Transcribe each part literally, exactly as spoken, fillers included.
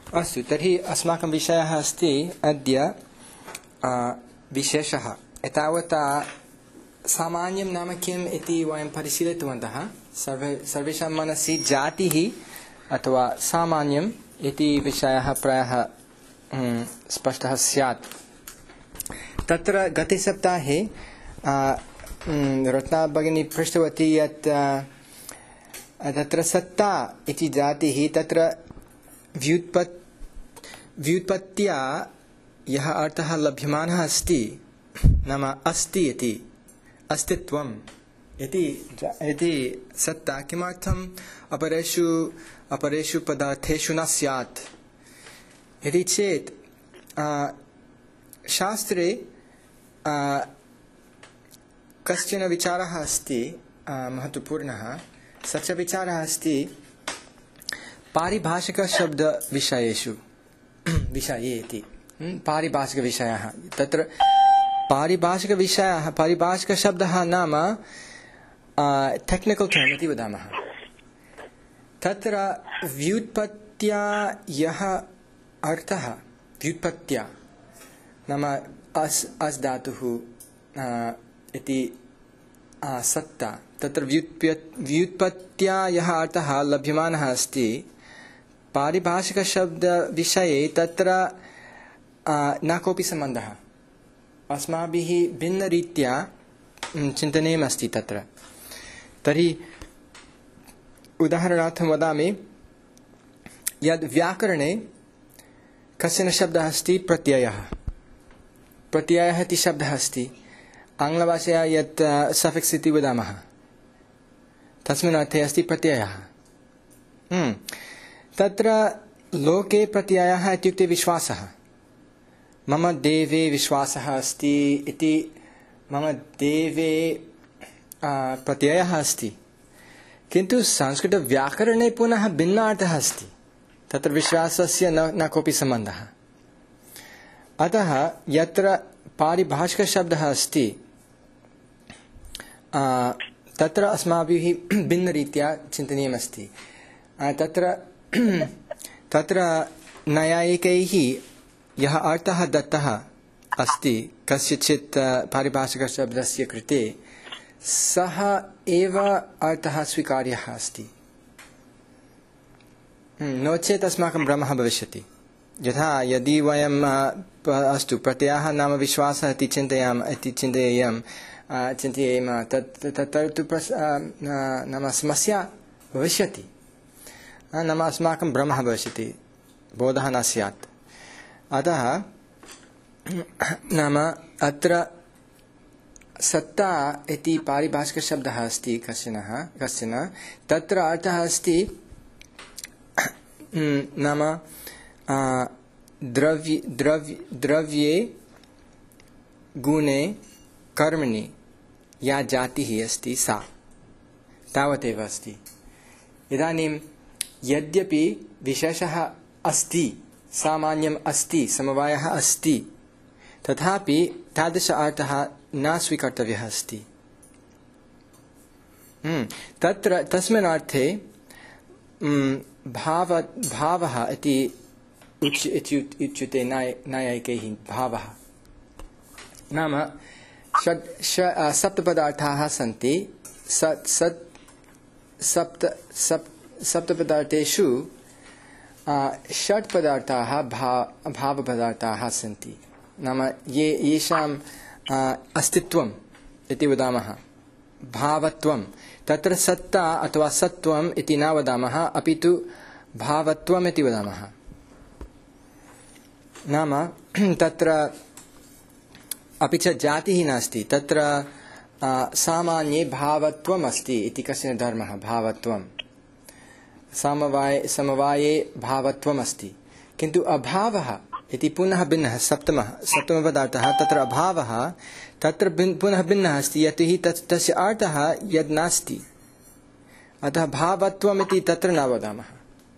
अस्तु, तर्हि अस्माकं विषयः अस्ति अद्य विशेषः। एतावता सामान्यं नाम किम् इति वयं परिशीलितवन्तः। सर्वे सर्वेषां मनसि जातिः अथवा सामान्यम् इति विषयः प्रायः स्पष्टः स्यात्। तत्र गते सप्ताहे रत्ना भगिनी पृष्टवती यत् तत्र सत्ता इति जातिः तत्र व्युत्पत् व्युत्पत्त्या यः अर्थः लभ्यमानः अस्ति नाम अस्ति इति अस्तित्वम् इति इति सत्ता किमर्थम् अपरेषु अपरेषु पदार्थेषु न स्यात् इति चेत् शास्त्रे कश्चन विचारः अस्ति महत्वपूर्णः। स च विचारः अस्ति पारिभाषिकशब्दविषयेषु विषये इति। पारिभाषिकविषयः तत्र पारिभाषिकविषयः पारिभाषिकशब्दः नाम टेक्निकल् टर्म् इति वदामः। तत्र व्युत्पत्त्या यः अर्थः व्युत्पत्त्या नाम अस् अस् धातुः इति सत्ता तत्र व्युत्पत्त्या यः अर्थः लभ्यमानः अस्ति पारिभाषिकशब्दविषये तत्र न कोऽपि सम्बन्धः। अस्माभिः भिन्नरीत्या चिन्तनीयमस्ति तत्र। तर्हि उदाहरणार्थं वदामि यद् व्याकरणे कश्चन शब्दः अस्ति प्रत्ययः। प्रत्ययः इति शब्दः अस्ति। आङ्ग्लभाषया यत् सफिक्स् इति वदामः तस्मिन् अर्थे अस्ति प्रत्ययः। तत्र लोके प्रत्ययः इत्युक्ते विश्वासः। मम देवे विश्वासः अस्ति इति मम देवे प्रत्ययः अस्ति, किन्तु संस्कृतव्याकरणे पुनः भिन्नार्थः अस्ति। तत्र विश्वासस्य न न कोऽपि सम्बन्धः। अतः यत्र पारिभाषिकशब्दः अस्ति तत्र अस्माभिः भिन्नरीत्या चिन्तनीयमस्ति। तत्र तत्र न्यायिकैः यः अर्थः दत्तः अस्ति कस्यचित् पारिभाषिकशब्दस्य कृते सः एव अर्थः स्वीकार्यः अस्ति। नो चेत् अस्माकं भ्रमः भविष्यति। यथा यदि वयम् अस्तु प्रत्ययः नाम विश्वासः इति चिन्तयामः इति चिन्तयेयं चिन्तयेम तत् तत्र प्रश् नाम समस्या भविष्यति। नाम अस्माकं भ्रमः भविष्यति, बोधः न स्यात्। अतः नाम अत्र सत्ता इति पारिभाषिकशब्दः अस्ति कश्चन कश्चन तत्र अर्थः अस्ति नाम द्रव्य द्रव्य द्रव्ये गुणे कर्मणि या जातिः अस्ति सा तावदेव अस्ति। इदानीं यद्यपि विशेषः अस्ति, सामान्यम् अस्ति, समवायः अस्ति, तथापि तादृश अर्थः न स्वीकर्तव्यः अस्ति। तत्र तस्मिन् अर्थे भाव भावः इति उच्यते न्यायिकैः। भावः नाम षट् सप्तपदार्थाः सन्ति। सत् सत् सप्त सप्त सप्तपदार्थेषु षट् पदार्थाः भा भावपदार्थाः सन्ति। नाम ये येषाम् अस्तित्वम् इति वदामः भावत्वं। तत्र सत्ता अथवा सत्त्वम् इति न वदामः, अपि तु भावत्वम् इति वदामः। नाम तत्र अपि च जातिः नास्ति। तत्र सामान्ये भावत्वम् अस्ति इति कश्चन धर्मः। भावत्वं समवाये समवाये भावत्वम् अस्ति, किन्तु अभावः इति पुनः भिन्नः। सप्तमः सप्तमपदार्थः तत्र अभावः तत्र पुनः भिन्नः अस्ति, यतोहि तत् तस्य अर्थः यद् नास्ति। अतः भावत्वम् इति तत्र न वदामः।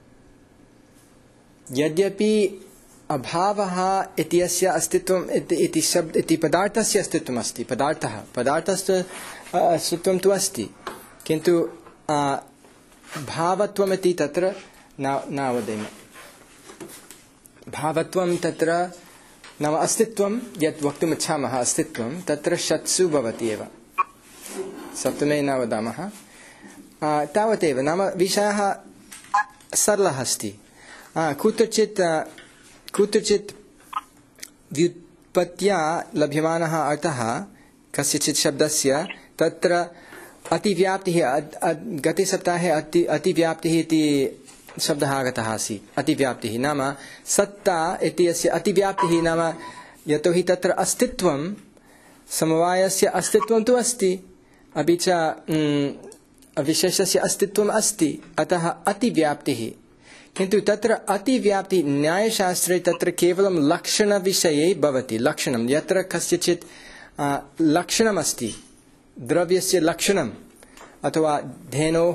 यद्यपि अभावः इत्यस्य अस्तित्वम् इति शब्द इति पदार्थस्य अस्तित्वम् अस्ति। पदार्थः पदार्थस्य अस्तित्वं तु अस्ति, किन्तु भावत्वम् इति तत्र न न वदेम। भावत्वं तत्र नाम अस्तित्वं यत् वक्तुम् इच्छामः अस्तित्वं तत्र षट्सु भवति एव सप्तमे न वदामः तावदेव नाम विषयः सरलः अस्ति कुत्रचित् कुत्रचित् व्युत्पत्त्या लभ्यमानः अर्थः कस्यचित् शब्दस्य तत्र अतिव्याप्तिः गते सप्ताहे अति अतिव्याप्तिः इति शब्दः आगतः आसीत् अतिव्याप्तिः नाम सत्ता इति अस्य अतिव्याप्तिः नाम यतोहि तत्र अस्तित्वं समवायस्य अस्तित्वं तु अस्ति अपि च विशेषस्य अस्तित्वम् अस्ति अतः अतिव्याप्तिः किन्तु तत्र अतिव्याप्तिः न्यायशास्त्रे तत्र केवलं लक्षणविषये भवति लक्षणं यत्र कस्यचित् लक्षणमस्ति द्रव्यस्य लक्षणम् अथवा धेनोः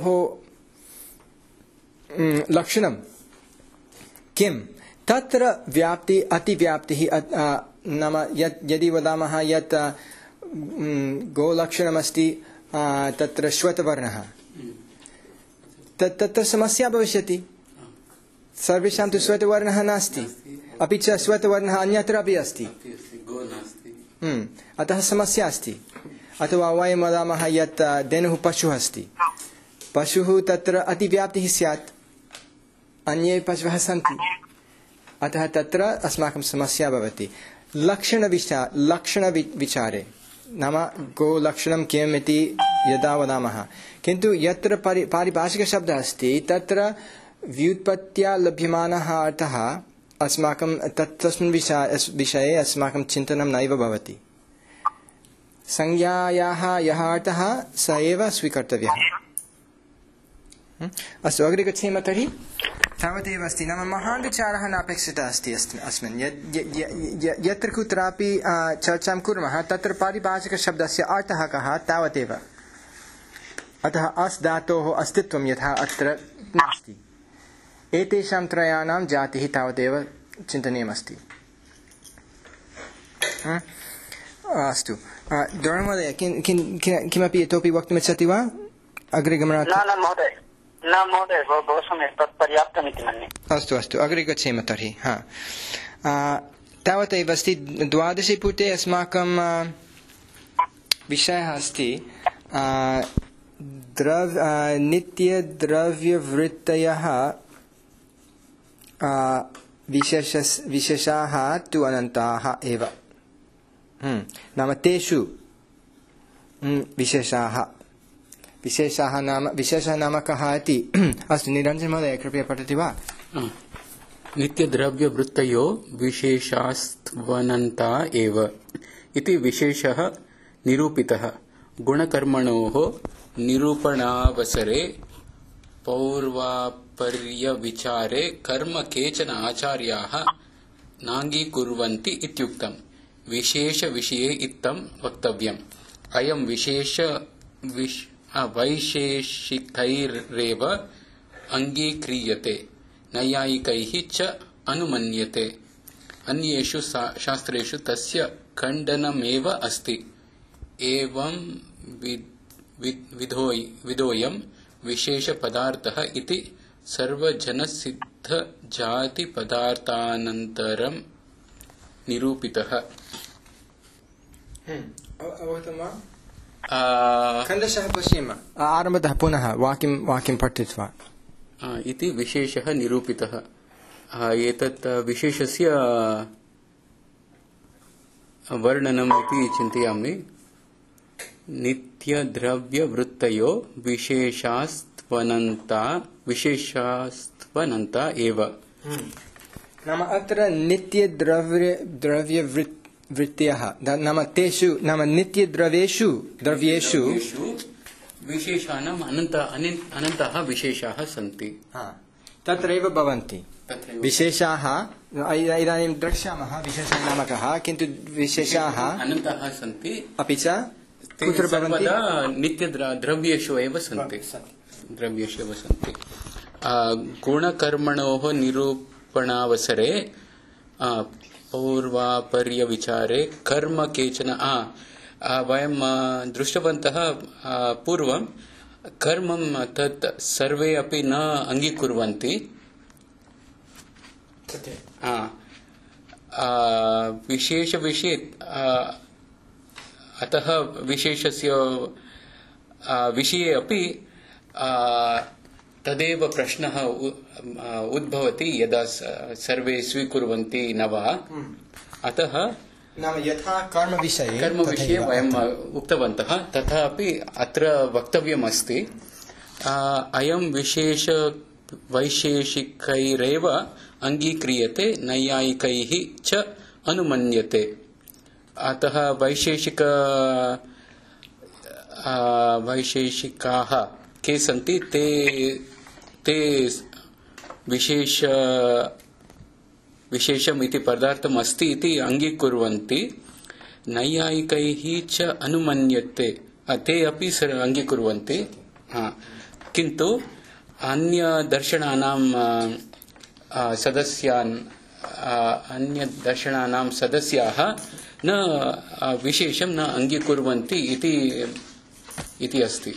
लक्षणं किं तत्र व्याप्ति अतिव्याप्तिः नाम यत् यदि वदामः यत् गोलक्षणमस्ति तत्र श्वेतवर्णः तत् तत्र समस्या भविष्यति सर्वेषां तु श्वेतवर्णः नास्ति अपि च श्वेतवर्णः अन्यत्र अपि अस्ति अतः समस्या अस्ति अथवा वयं वदामः यत् धेनुः पशुः अस्ति पशुः तत्र अतिव्याप्तिः स्यात् अन्ये पशवः सन्ति अतः तत्र अस्माकं समस्या भवति लक्षणविचार लक्षणविचारे नाम गोलक्षणं किम् इति यदा वदामः किन्तु यत्र परि पारिभाषिकशब्दः अस्ति तत्र व्युत्पत्त्या लभ्यमानः अर्थः अस्माकं तत् तस्मिन् विषये अस्माकं चिन्तनं नैव भवति संज्ञायाः यः अर्थः स एव स्वीकर्तव्यः अस्तु अग्रे गच्छेम तर्हि तावदेव अस्ति नाम महान् विचारः नापेक्षितः अस्ति अस्मिन् यत्र कुत्रापि चर्चां कुर्मः तत्र पारिभाषिकशब्दस्य अर्थः कः तावदेव अतः अस् धातोः अस्तित्वं यथा अत्र नास्ति एतेषां त्रयाणां जातिः तावदेव चिन्तनीयमस्ति अस्तु द्रोणमहोदय किमपि इतोपि वक्तुमिच्छति वा अग्रे गमनार्थं न महोदय बहु सम्यक् तत् पर्याप्तमिति मन्ये अस्तु अस्तु अग्रे गच्छेम तर्हि हा तावदेव अस्ति द्वादशे पुटे अस्माकं विषयः अस्ति द्रव नित्यद्रव्यवृत्तयः विशेष विशेषाः तु अनन्ताः एव नाम तेषु विशेषाः विशेषाः नाम विशेषः नाम कः इति अस्तु निरञ्जन महोदय कृपया पठति वा नित्यद्रव्यवृत्तयो विशेषास्त्वनन्ता एव इति विशेषः निरूपितः गुणकर्मणोः निरूपणावसरे पौर्वापर्यविचारे कर्म केचन आचार्याः नाङ्गीकुर्वन्ति इत्युक्तम् विशेषविषये इत्थं वक्तव्यम् अयं विशेष वैशेषिकैरेव अङ्गीक्रियते नैयायिकैः च अनुमन्यते अन्येषु शास्त्रेषु तस्य खण्डनमेव अस्ति एवं विधोयं विशेषपदार्थः इति सर्वजनसिद्धजातिपदार्थानन्तरं निरूपितः अवगतं वा खण्डशः पश्येम आरम्भतः पुनः वाक्यं वाक्यं पठित्वा इति विशेषः निरूपितः एतत् विशेषस्य वर्णनम् इति चिन्तयामि नित्यद्रव्यवृत्तयो विशेषास्त्वनन्ता विशेषास्त्वनन्ता एव नाम अत्र नित्यद्रव्य द्रव्यवृत्तयः नाम तेषु नाम नित्यद्रव्येषु द्रव्येषु विशेषाणाम् अनन्त अनन्तः विशेषाः सन्ति तत्रैव भवन्ति विशेषाः इदानीं द्रक्ष्यामः विशेषः नाम कः किन्तु विशेषाः अनन्तः सन्ति अपि च कुत्र भवन्ति नित्यद्रव्येषु एव सन्ति द्रव्येषु एव सन्ति गुणकर्मणोः निरूपणावसरे पौर्वापर्यविचारे कर्म केचन वयं दृष्टवन्तः पूर्वं कर्मं तत् सर्वे अपि न अङ्गीकुर्वन्ति विशेषविषये अतः विशेषस्य विषये अपि तदेव प्रश्नः उद्भवति यदा सर्वे स्वीकुर्वन्ति न वा अतः नाम यथा कर्मविषये कर्मविषये वयम् उक्तवन्तः तथापि अत्र वक्तव्यमस्ति अयं विशेष वैशेषिकैरेव अङ्गीक्रियते नैयायिकैः च अनुमन्यते अतः वैशेषिक वैशेषिकाः के सन्ति ते ते विशेष विशेषम् इति पदार्थम् अस्ति इति अङ्गीकुर्वन्ति नैयायिकैः च अनुमन्यते ते अपि अङ्गीकुर्वन्ति किन्तु अन्यदर्शनानां सदस्यान् अन्यदर्शनानां सदस्याः न विशेषं न अङ्गीकुर्वन्ति इति इति अस्ति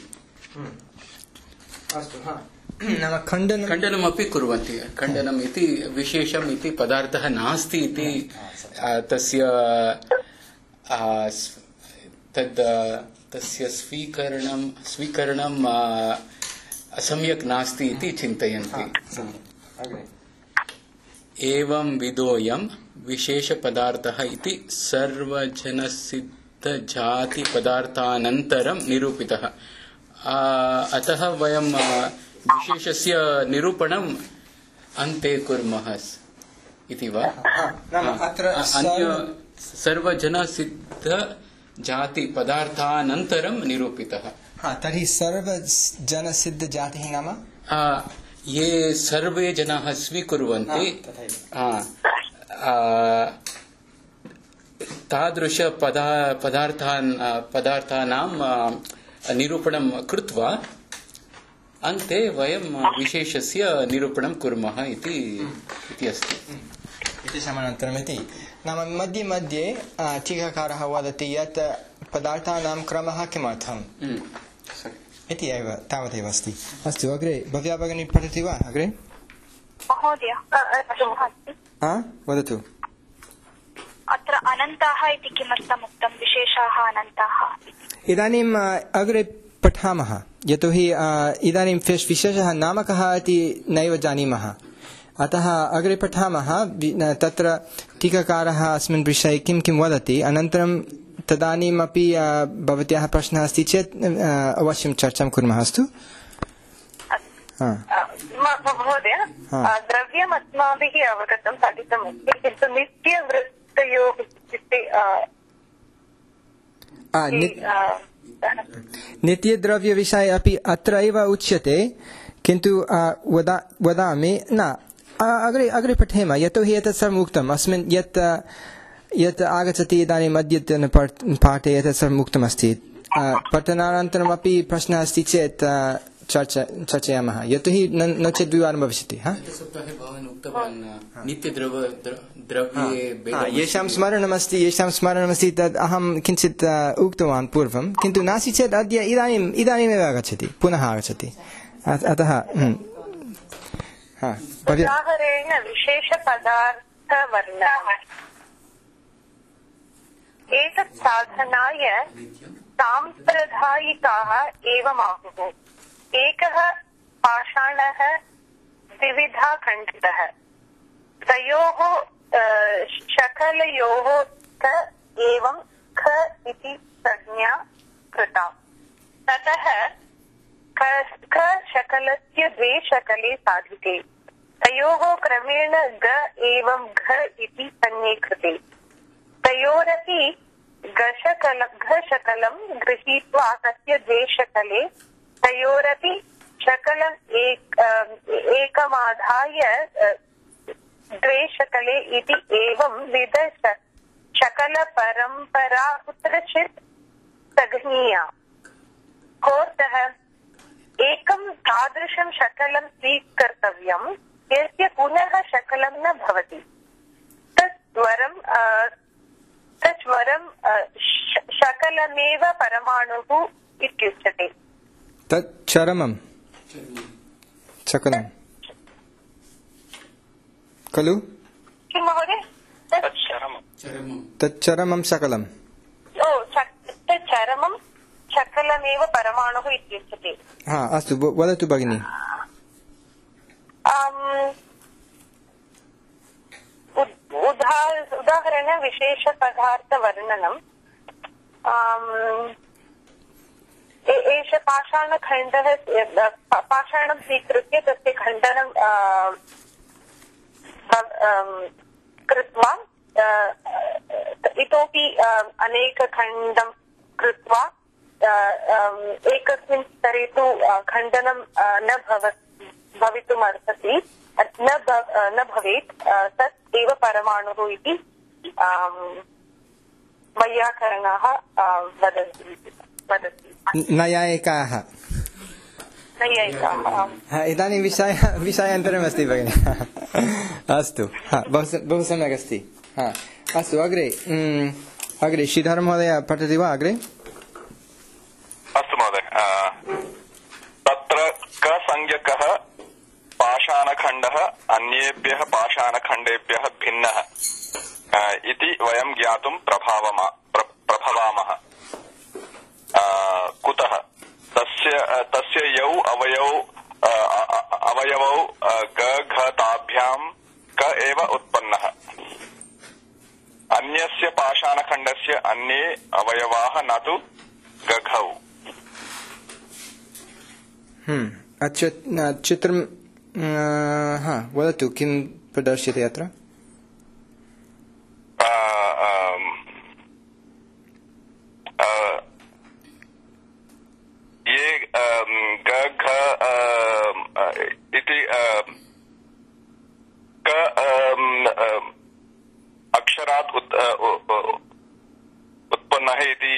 नाम खण्डनं खण्डनमपि कुर्वन्ति खण्डनम् इति विशेषम् इति पदार्थः नास्ति इति तस्य तद् तस्य स्वीकरणं स्वीकरणं सम्यक् नास्ति इति चिन्तयन्ति एवं विदोऽयं विशेषपदार्थः इति सर्वजनसिद्धजातिपदार्थानन्तरं निरूपितः अतः वयं विशेषस्य निरूपणम् अन्ते कुर्मः इति वा अन्य सर्वजनसिद्धजातिपदार्थानन्तरं निरूपितः तर्हि सर्वजनसिद्धजातिः नाम ये सर्वे जनाः स्वीकुर्वन्ति तादृश पदार्थान् पदार्थानां निरूपणं कृत्वा अन्ते वयं विशेषस्य निरूपणं कुर्मः इति इति अस्ति इति समानान्तरमिति नाम मध्ये मध्ये टीकाकारः वदति यत् पदार्थानां क्रमः किमर्थम् इति एव तावदेव अस्ति अस्तु अग्रे भव्या भगिनी पठति वा अग्रे महोदय वदतु अत्र अनन्ताः इति किमर्थम् उक्तं विशेषाः अनन्ताः इदानीम् अग्रे पठामः यतोहि इदानीं विशेषः नाम कः इति नैव जानीमः अतः अग्रे पठामः तत्र टीकाकारः अस्मिन् विषये किं किं वदति अनन्तरं तदानीमपि भवत्याः प्रश्नः अस्ति चेत् अवश्यं चर्चां कुर्मः अस्तु महोदय द्रव्यम् अस्माभिः अवगतं पठितमस्ति किन्तु नित्यवृत्तयोः इत्युक्ते नित्यद्रव्यविषये अपि अत्र एव उच्यते किन्तु वदा वदामि न अग्रे अग्रे पठेम यतोहि एतत् सर्वम् उक्तम् अस्मिन् यत् यत् आगच्छति इदानीम् अद्यतन पाठे एतत् सर्वम् उक्तमस्ति पठनानन्तरमपि प्रश्नः अस्ति चेत् चर्चा चर्चयामः यतोहि न चेत् द्विवारं भविष्यति येषां स्मरणमस्ति येषां स्मरणमस्ति तद् अहं किञ्चित् उक्तवान् पूर्वं किन्तु नास्ति चेत् अद्य इदानीम् इदानीमेव आगच्छति पुनः आगच्छति अतः उदाहरणेन विशेषपदार्थवर्णः एतत् साधनाय साम्प्रदायिकाः एवमाहुः एकः पाषाणः द्विविधा खण्डितः तयोः शकलयोः क एवं ख इति संज्ञा कृता ततः क शकलस्य द्वे शकले साधिते तयोः क्रमेण ग एवं घ इति संज्ञीकृते तयोरपि घशकलं गृहीत्वा तस्य द्वे शकले तयोरपि शकलम् एकमाधाय द्वे शकले इति एवं विध शकलपरम्परा कुत्रचित् सघनीया कोऽर्थः एकं तादृशं शकलं स्वीकर्तव्यं यस्य पुनः शकलं न भवति तद्वरं तद्वरं शकलमेव परमाणुः इत्युच्यते तत् चरमं शकलं खलु किं महोदय तच्चरमं सकलम् ओ चरमं सकलमेव परमाणुः इत्युच्यते। हा अस्तु वदतु भगिनि। उदाहरण विशेषपदार्थवर्णनम्। एष पाषाणखण्डः पाषाणं स्वीकृत्य तस्य खण्डनं कृत्वा इतोपि अनेकखण्डं कृत्वा एकस्मिन् स्तरे तु खण्डनं न भवितुम् अर्हति न भवेत् तत् एव परमाणुः इति वैयाकरणाः वदन्ति। नैयायिकाः नैयायिकाः इदानीं विषय विषयान्तरमस्ति भगिनि। अस्तु बहु सम्यक् अस्ति। अस्तु अग्रे अग्रे श्रीधर महोदय पठति वा अग्रे? अस्तु महोदय। तत्र कसंज्ञकः पाषाणखण्डः अन्येभ्यः पाषाणखण्डेभ्यः भिन्नः इति वयं ज्ञातुं प्रभवामः। कुतः? तस्य तस्य यौ अवयवौ अवयवौ गघताभ्यां क एव उत्पन्नः। अन्यस्य पाषाणखण्डस्य अन्ये अवयवाः न तु गघौ। हम्म चित्रं हा वदतु किं प्रदर्श्यते अत्र? ये गघ इति क अक्षरात् उत्पन्नः इति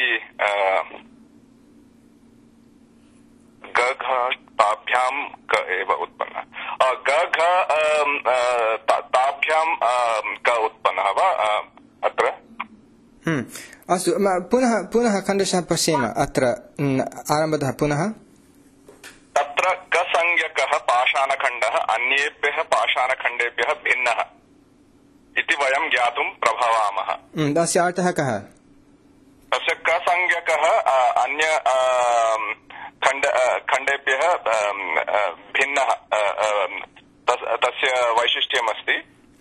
गघताभ्यां क एव उत्पन्नः। गघ ताभ्यां क उत्पन्नः वा अत्र? अस्तु पुनः पुनः खण्डशः पश्येम। अत्र आरम्भतः पुनः। तत्र कसंज्ञकः पाषाणखण्डः अन्येभ्यः पाषाणखण्डेभ्यः भिन्नः इति वयं ज्ञातुं प्रभवामः। तस्य अर्थः कः? तस्य कसंज्ञकः अन्य खण्ड खण्डेभ्यः भिन्नः तस्य वैशिष्ट्यमस्ति।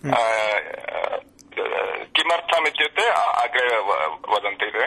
किमर्थम् इत्युक्ते अग्रे वदन्ति ते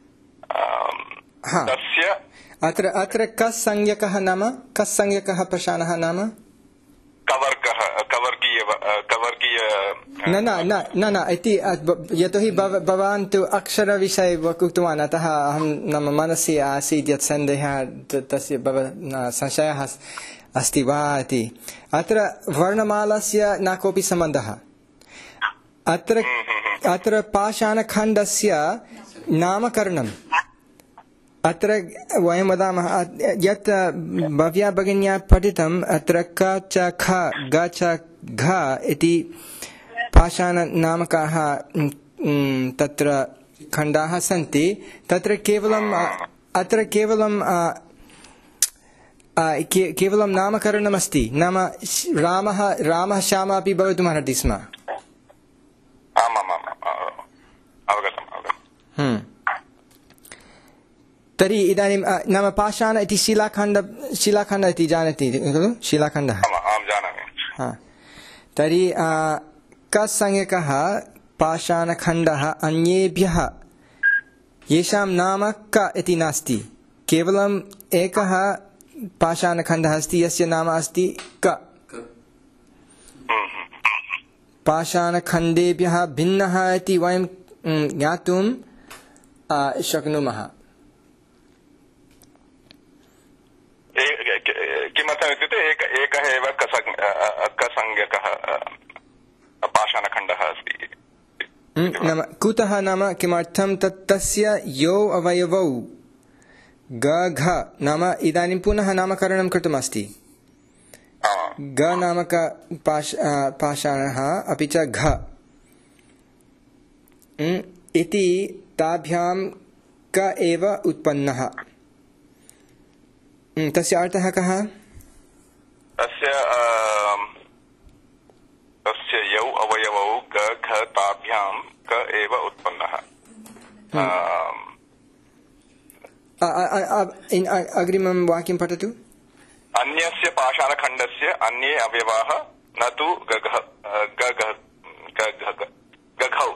तस्य अत्र अत्र कसंज्ञकः नाम कसंज्ञकः पाषाणः नाम कवर्गः कवर्गीय कवर्गीय न न न न न इति यतोहि भवान् तु अक्षरविषये उक्तवान् अतः अहं नाम मनसि आसीत् यत् सन्देहः तस्य संशयः अस्ति वा इति। अत्र वर्णमालस्य न कोऽपि सम्बन्धः। अत्र अत्र पाषाणखण्डस्य नामकरणम् अत्र वयं वदामः यत् भव्या भगिन्या पठितम् अत्र क च ख ग च घ इति पाषाणनामकाः तत्र खण्डाः सन्ति। तत्र केवलम् अत्र केवलं केवलं नामकरणमस्ति। नाम रामः रामः श्यामः अपि भवितुमर्हति स्म। तर्हि इदानीं नाम पाषाण इति शिलाखण्ड शिलाखण्ड इति जानाति खलु? शिलाखण्डः तर्हि कसंज्ञकः पाषाणखण्डः अन्येभ्यः येषां नाम क इति नास्ति। केवलम् एकः पाषाणखण्डः अस्ति यस्य नाम अस्ति क। पाषाणखण्डेभ्यः भिन्नः इति वयं ज्ञातुं शक्नुमः। किमर्थम् इत्युक्ते एकः एव कसंज्ञकः पाषाणखण्डः अस्ति। नाम कुतः नाम किमर्थं तत् तस्य यौ अवयवौ ग घ नाम इदानीं पुनः नामकरणं कृतमस्ति। ग नामक पाष पाषाणः अपि च घ इति ताभ्यां क एव उत्पन्नः। तस्य अर्थः कः? तस्य तस्य यौ अवयवौ ग घ ताभ्यां क एव उत्पन्नः। अग्रिमं वाक्यं पठतु। अन्यस्य पाषाणखण्डस्य अन्ये अवयवाः न तु गघ गघौ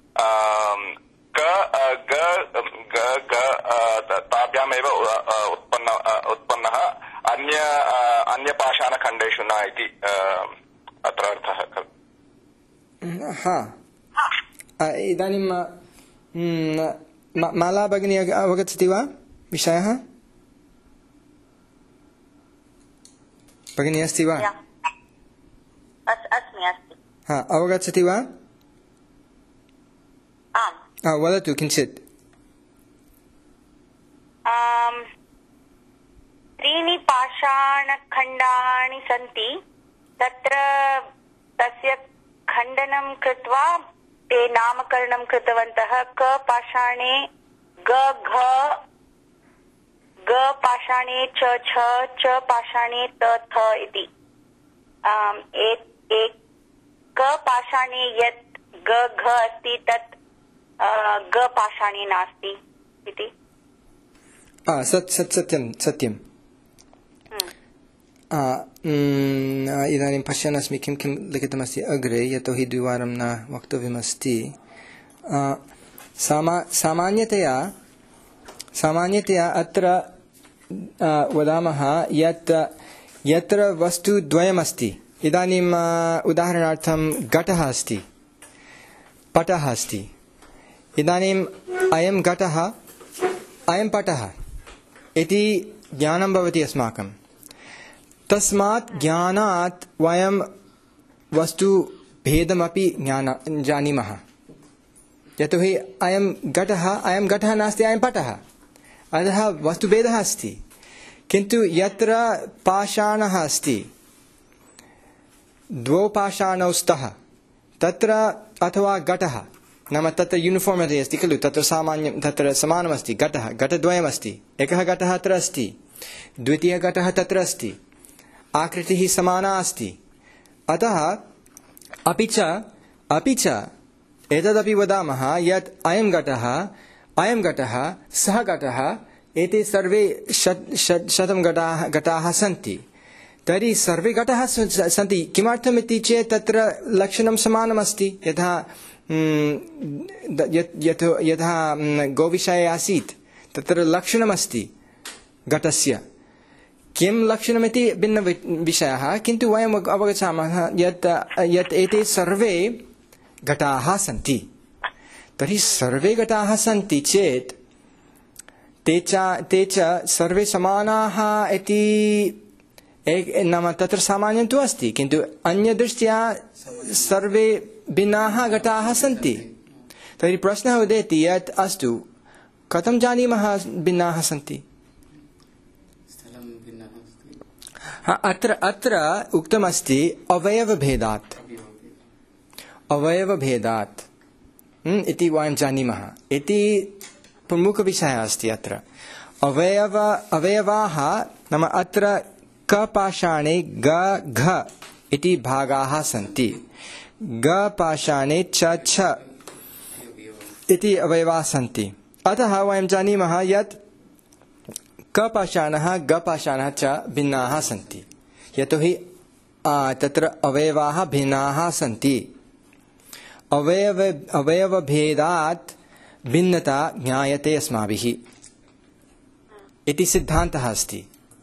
ताभ्यामेव उत्पन्न उत्पन्नः अन्य अन्यपाषाणखण्डेषु न इति अत्र अर्थः खलु। हा, इदानीं माला भगिनी अवगच्छति वा विषयः? भगिनी अस्ति वा? अस्मि अस्मि। हा, अवगच्छति वा? आम्। वदतु किञ्चित्। त्रीणि पाषाणखण्डानि सन्ति, तत्र तस्य खण्डनं कृत्वा ते नामकरणं कृतवन्तः। क पाषाणे ग घ, ग पाषाणे च छ, च पाषाणे त थ इति। क पाषाणे यत् ग घ अस्ति तत् ग पाषाणे नास्ति इति। सत् सत् सत्यं सत्यम्। इदानीं पश्यन् अस्मि किं किं लिखितमस्ति अग्रे, यतोहि द्विवारं न वक्तव्यमस्ति। सामा सामान्यतया सामान्यतया अत्र वदामः यत् यत्र वस्तुद्वयमस्ति, इदानीम् उदाहरणार्थं घटः अस्ति, पटः अस्ति। इदानीम् अयं घटः अयं पटः इति ज्ञानं भवति अस्माकं। तस्मात् ज्ञानात् वयं वस्तुभेदमपि ज्ञान जानीमः। यतोहि अयं घटः अयं घटः नास्ति, अयं पटः, अतः वस्तुभेदः अस्ति। किन्तु यत्र पाषाणः अस्ति, द्वौ पाषाणौ स्तः, तत्र अथवा घटः, नाम तत्र यूनिफार्मिटी अस्ति खलु, तत्र सामान्यं तत्र समानमस्ति। घटः घटद्वयमस्ति, एकः घटः अत्र अस्ति, द्वितीयः घटः तत्र अस्ति, आकृतिः समाना अस्ति। अतः अपि च अपि च एतदपि वदामः यत् अयं घटः अयं घटः सः घटः, एते सर्वे शत शतं घटाः घटाः सन्ति। तर्हि सर्वे घटाः सन्ति। किमर्थम् इति चेत् तत्र लक्षणं समानमस्ति। यथा यथा गोविषये आसीत्, तत्र लक्षणमस्ति घटस्य। किं लक्षणमिति भिन्नविषयः, किन्तु वयम् अवगच्छामः यत् यत् एते सर्वे घटाः सन्ति। तर्हि सर्वे घटाः सन्ति चेत् ते च ते च सर्वे समानाः इति नाम तत्र सामान्यं तु अस्ति, किन्तु अन्यदृष्ट्या सर्वे भिन्नाः घटाः सन्ति। तर्हि प्रश्नः उदेति यत् अस्तु, कथं जानीमः भिन्नाः सन्ति? अत्र अत्र उक्तमस्ति अवयवभेदात् अवयवभेदात् इति वयं जानीमः इति प्रमुखविषयः अस्ति। अत्र अवयव अवयवाः नाम अत्र कपाषाणे ग घ इति भागाः सन्ति, ग पाषाणे च छ इति अवयवाः सन्ति। अतः वयं जानीमः यत् कपाषाणः गपाषाणः च भिन्नाः सन्ति, यतोहि तत्र अवयवाः भिन्नाः सन्ति। अवयव अवयवभेदात् भिन्नता ज्ञायते अस्माभिः इति सिद्धान्तः अस्ति।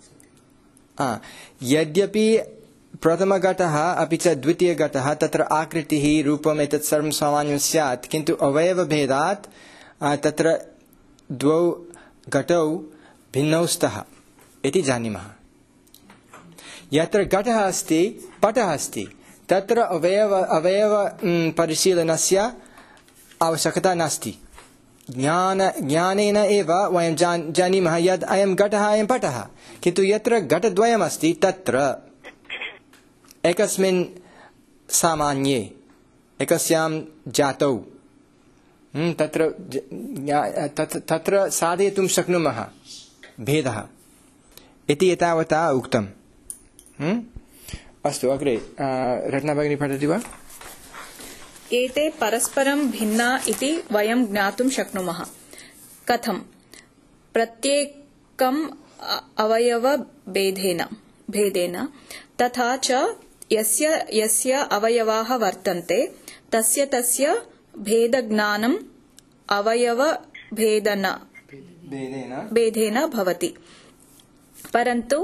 यद्यपि प्रथमघटः अपि च द्वितीयघटः तत्र आकृतिः रूपम् एतत् सर्वं सामान्यं स्यात्, किन्तु अवयवभेदात् तत्र द्वौ घटौ भिन्नौ स्तः इति जानीमः। यत्र घटः अस्ति पटः अस्ति, तत्र अवयव अवयव परिशीलनस्य आवश्यकता नास्ति। ज्ञान ज्ञानेन एव वयं जान जानीमः यद् अयं घटः अयं पटः। किन्तु यत्र घटद्वयमस्ति तत्र एकस्मिन् सामान्ये एकस्यां जातौ तत्र तत्र साधयितुं शक्नुमः भेदः इति एतावता उक्तम्। अस्तु, अग्रे रत्ना भगिनी पठति वा? एते परस्परं भिन्ना इति वयं ज्ञातुं शक्नुमः। कथं? प्रत्येकम् अवयवभेदेन भेदेन तथा च यस्य यस्य अवयवाः वर्तन्ते तस्य तस्य भेदज्ञानम् अवयवभेदन भेदेन भवति। परन्तु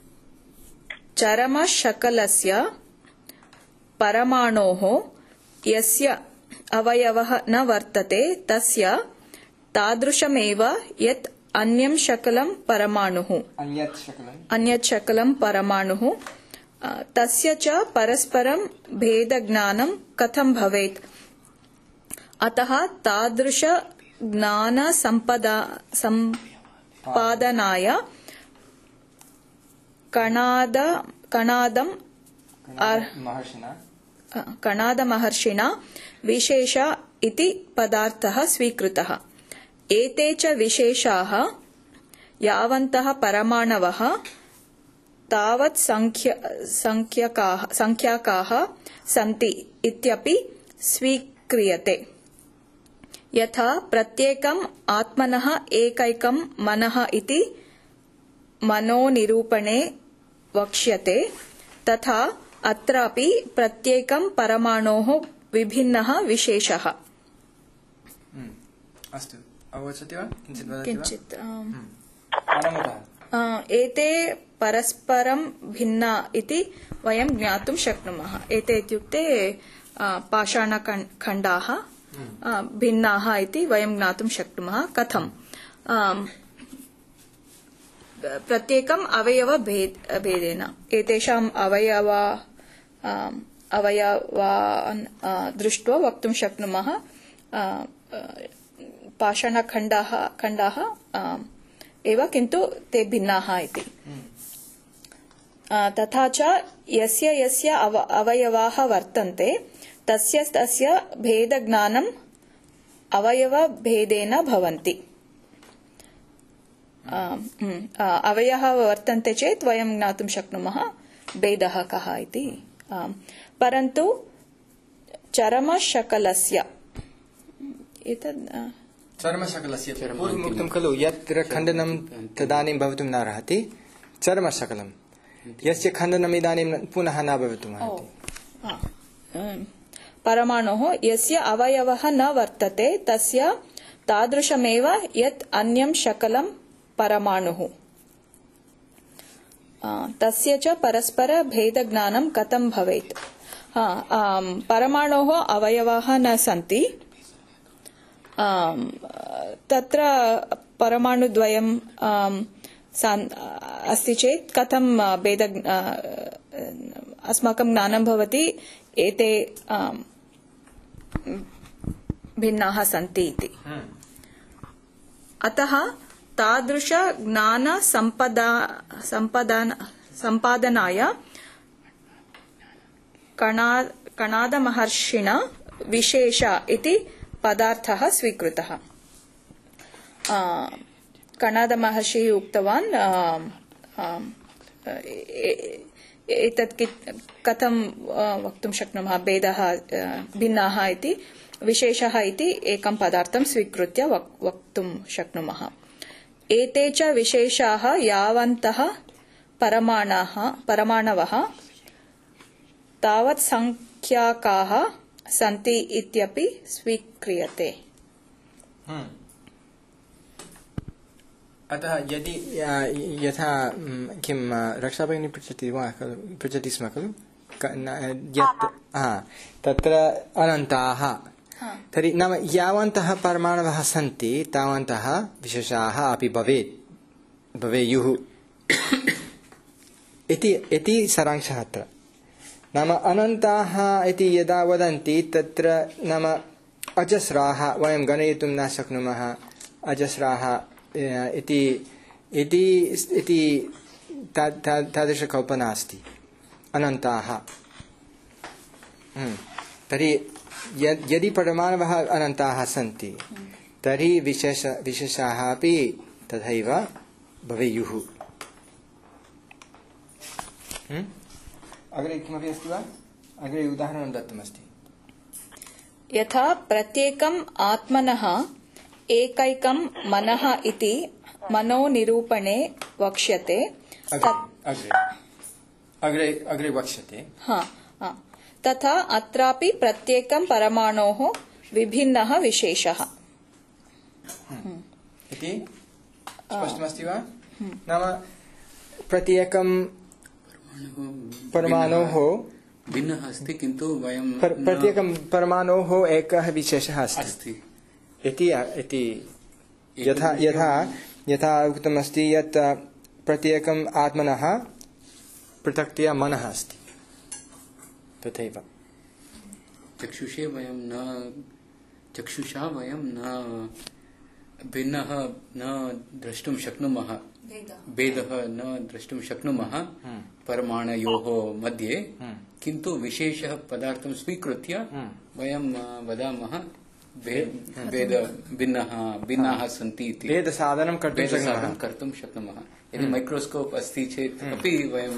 चरमशकलस्य परमाणोः यस्य अवयवः न वर्तते तस्य तादृशमेव यत् अन्यं शकलं परमाणुः अन्यत् शकलं परमाणुः तस्य च परस्परं भेदज्ञानं कथं भवेत्? अतः तादृश ज्ञानसम्पदा सम्पादनाय कणाद कणादं कणादमहर्षिणा विशेष इति पदार्थः स्वीकृतः। एते च विशेषाः यावन्तः परमाणवः तावत् संख्य संख्यकाः संख्याकाः सन्ति इत्यपि स्वीक्रियते। यथा प्रत्येकम् आत्मनः एकैकं मनः इति मनोनिरूपणे वक्ष्यते तथा अत्रापि प्रत्येकं परमाणोः विभिन्नः विशेषः। अस्तु, अवगच्छति वा? किञ्चित् एते परस्परं भिन्ना इति वयं ज्ञातुं शक्नुमः। एते इत्युक्ते पाषाणखण्डाः भिन्नाः इति वयं ज्ञातुं शक्नुमः। कथं? प्रत्येकम् अवयवभेदेन एतेषाम् अवयवा अवयवान् दृष्ट्वा वक्तुं शक्नुमः पाषाणखण्डाः खण्डाः एव किन्तु ते भिन्नाः इति। तथा च यस्य यस्य अव अवयवाः वर्तन्ते तस्य तस्य भेदज्ञानम् अवयवभेदेन भवन्ति। अवयवः वर्तन्ते चेत् वयं ज्ञातुं शक्नुमः भेदः कः इति। परन्तु चरमशकलस्य एतद् चर्मशकलस्य पूर्वमुक्तं खलु यत्र खण्डनं तदानीं भवितुं न अर्हति चर्मशकलं यस्य खण्डनम् इदानीं पुनः न भवितुम् अर्हति। परमाणोः यस्य अवयवः न वर्तते तस्य तादृशमेव यत् अन्यं शकलं परमाणुः तस्य च परस्पर भेदज्ञानं कथं भवेत्? परमाणोः अवयवाः न सन्ति। तत्र परमाणुद्वयं अस्ति चेत् कथं भेद अस्माकं ज्ञानं भवति एते भिन्नाः सन्ति इति। अतः तादृश ज्ञान संपदा संपदान संपादनाय कणा कणादमहर्षिणा विशेष इति पदार्थः स्वीकृतः। कणादमहर्षिः उक्तवान् एतत् कथं वक्तुं शक्नुमः भेदः भिन्नाः इति विशेषः इति एकं पदार्थं स्वीकृत्य वक्तुं शक्नुमः। एते च विशेषाः यावन्तः परमाणवः परमाणवः तावत् संख्याकाः सन्ति इत्यपि स्वीक्रियते। अतः यदि यथा किं रक्षाभगिनी पृच्छति वा पृच्छति स्म खलु यत् तत्र अनन्ताः तर्हि नाम यावन्तः परमाणवः सन्ति तावन्तः विशेषाः अपि भवेत् भवेयुः इति इति सारांशः अत्र। नाम अनन्ताः इति यदा वदन्ति तत्र नाम अजस्राः वयं गणयितुं न शक्नुमः अजस्राः इति इति इति तादृशकल्पना अस्ति अनन्ताः। तर्हि यदि परमाणवः अनन्ताः सन्ति तर्हि विशेष विशेषाः अपि तथैव भवेयुः। अग्रे किमपि अस्ति वा? अग्रे उदाहरणं दत्तमस्ति। यथा प्रत्येकम् आत्मनः एकैकं मनः इति मनोनिरूपणे वक्ष्यते अग्रे अग्रे वक्ष्यते तथा अत्रापि प्रत्येकं परमाणोः विभिन्नः विशेषः इति स्पष्टमस्ति वा? नाम प्रत्येकं परमाणोः भिन्नः अस्ति किन्तु वयं प्रत्येकं परमाणोः एकः विशेषः अस्ति इति यथा यथा यथा उक्तमस्ति यत् प्रत्येकम् आत्मनः पृथक्तया मनः अस्ति तथैव चक्षुषे वयं न चक्षुषा वयं न भिन्नः न द्रष्टुं शक्नुमः भेदः न द्रष्टुं शक्नुमः परमाणयोः मध्ये किन्तु विशेषः पदार्थं स्वीकृत्य वयं वदामः भेद भिन्नः भिन्नाः सन्ति इति भेदसाधनं कर्तुं शक्नुमः यदि मैक्रोस्कोप् अस्ति चेत् अपि वयं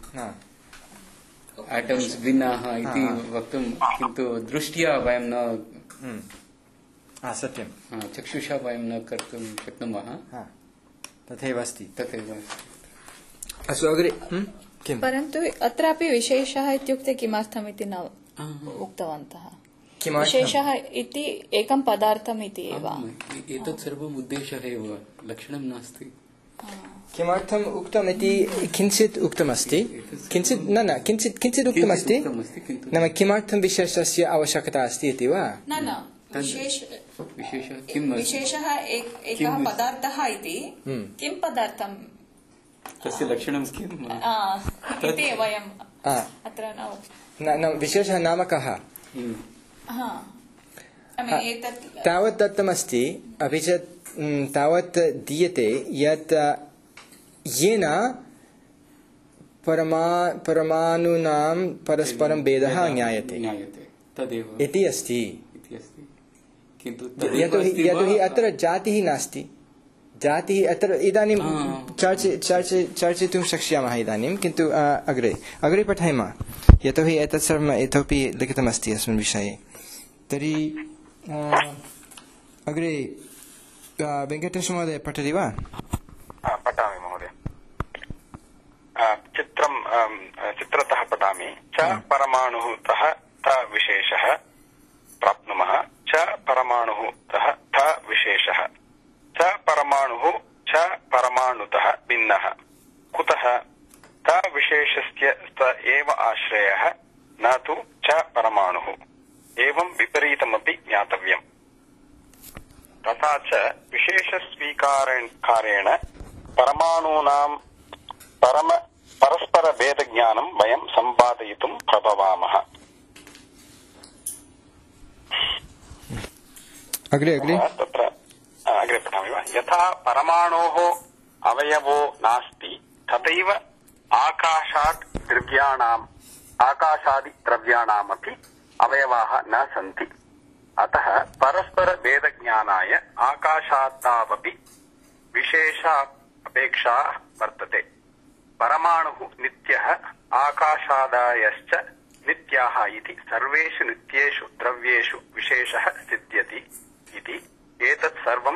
एटम्स् भिन्नाः इति वक्तुं किन्तु दृष्ट्या वयं न सत्यं चक्षुषा वयं न कर्तुं शक्नुमः तथैव अस्ति तथैव अस्तु अग्रे किं परन्तु अत्रापि विशेषः इत्युक्ते किमर्थम् इति न उक्तवन्तः विशेषः इति एकं पदार्थम् इति एव एतत् सर्वम् उद्देशः एव लक्षणं नास्ति किमर्थम् उक्तम् इति किञ्चित् उक्तमस्ति किञ्चित् न न किञ्चित् किञ्चित् उक्तमस्ति नाम किमर्थं विशेषस्य आवश्यकता अस्ति इति वा? न न विशेषः एकः पदार्थः इति किं पदार्थं तस्य लक्षणं किम् इति वयम् अत्र न विशेषः नाम कः तावत् दत्तमस्ति अपि च तावत् दीयते यत् येन परमा परमाणूनां परस्परं भेदः ज्ञायते इति अस्ति यतोहि अत्र जातिः नास्ति जातिः अत्र इदानीं चर्चितुं शक्ष्यामः इदानीं किन्तु अग्रे अग्रे पठामः यतोहि एतत् सर्वम् इतोपि लिखितमस्ति अस्मिन् विषये तर्हि अग्रे वेङ्कटेशमहोदय पठति वा? पठामि महोदय चित्रं चित्रतः पठामि च परमाणुः तः त विशेषः प्राप्नुमः च परमाणुः तः थ विशेषः च परमाणुः च परमाणुतः भिन्नः कुतः त विशेषस्य स एव आश्रयः न तु च परमाणुः एवं विपरीतमपि ज्ञातव्यम् तथा च विशेषस्वीकारेण परमाणूनां परम परस्परभेदज्ञानं वयं सम्पादयितुं प्रभवामः। अग्रे अग्रे तत्र अग्रे पठामि वा? यथा परमाणोः अवयवो नास्ति तथैव आकाशात् द्रव्याणाम् आकाशादिद्रव्याणामपि अवयवाः न सन्ति अतः परस्परभेदज्ञानाय आकाशात्तावपि विशेषा अपेक्षा वर्तते। परमाणुः नित्यः आकाशादायश्च नित्याः इति सर्वेषु नित्येषु द्रव्येषु विशेषः सिद्ध्यति इति एतत् सर्वम्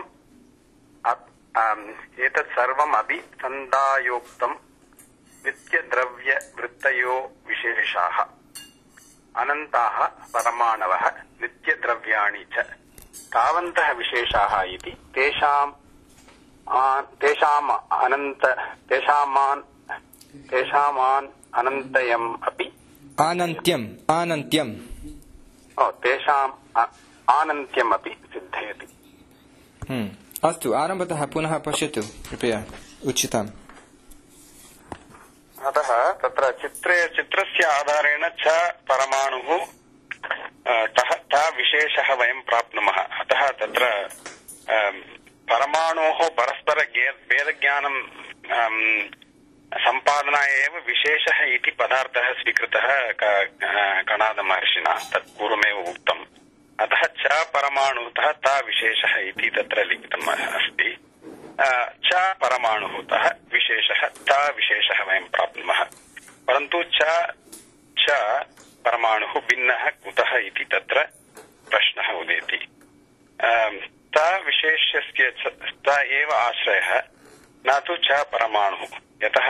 एतत् सर्वम् अपि सन्दायोक्तम् नित्यद्रव्यवृत्तयो विशेषाः अनन्ताः परमाणवः नित्यद्रव्याणि च तावन्तः विशेषाः इति तेषाम् तेषाम् अनन्त तेषामान् तेषामान् अनन्तयम् अपि आनन्त्यम् आनन्त्यम् ओ तेषाम् आनन्त्यम् अपि सिद्धयति। अस्तु आरम्भतः पुनः पश्यतु कृपया उचितम्। अतः तत्र चित्रे चित्रस्य आधारेण च परमाणुः तः विशेषः वयं प्राप्नुमः। अतः तत्र परमाणोः परस्पर भेदज्ञानं सम्पादनाय एव विशेषः इति पदार्थः स्वीकृतः कणादमहर्षिणा तत् पूर्वमेव उक्तम्। अतः च परमाणुतः ता विशेषः इति तत्र लिखितम् अस्ति। च परमाणुतः विशेषः ता विशेषः वयं प्राप्नुमः परन्तु च च परमाणुः भिन्नः कुतः इति तत्र प्रश्नः उदेति। ता विशेष्यस्य ता एव आश्रयः न तु च परमाणुः, यतः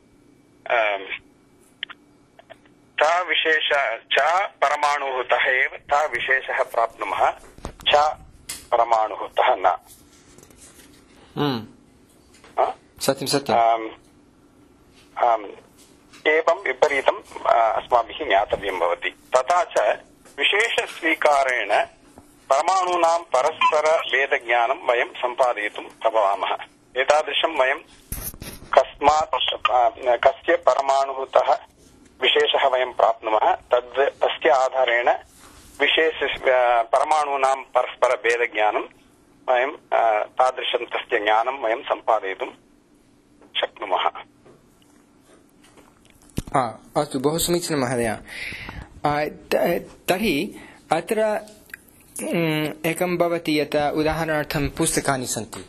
ता विशेष च परमाणुः तः एव ता विशेषः प्राप्नुमः, च परमाणुः तः न। सत्यं सत्यम्। एवं विपरीतम् अस्माभिः ज्ञातव्यं भवति। तथा च विशेषस्वीकारेण परमाणूनां परस्परभेदज्ञानं वयं सम्पादयितुं प्रभवामः। एतादृशं वयं कस्मात् कस्य परमाणुतः विशेषः वयं प्राप्नुमः, तद् तस्य आधारेण विशेष परमाणूनां परस्परभेदज्ञानं वयं तादृशं तस्य ज्ञानं वयं सम्पादयितुं शक्नुमः। अस्तु, बहु समीचीनं महोदय। तर्हि अत्र एकं भवति यत् उदाहरणार्थं पुस्तकानि सन्ति।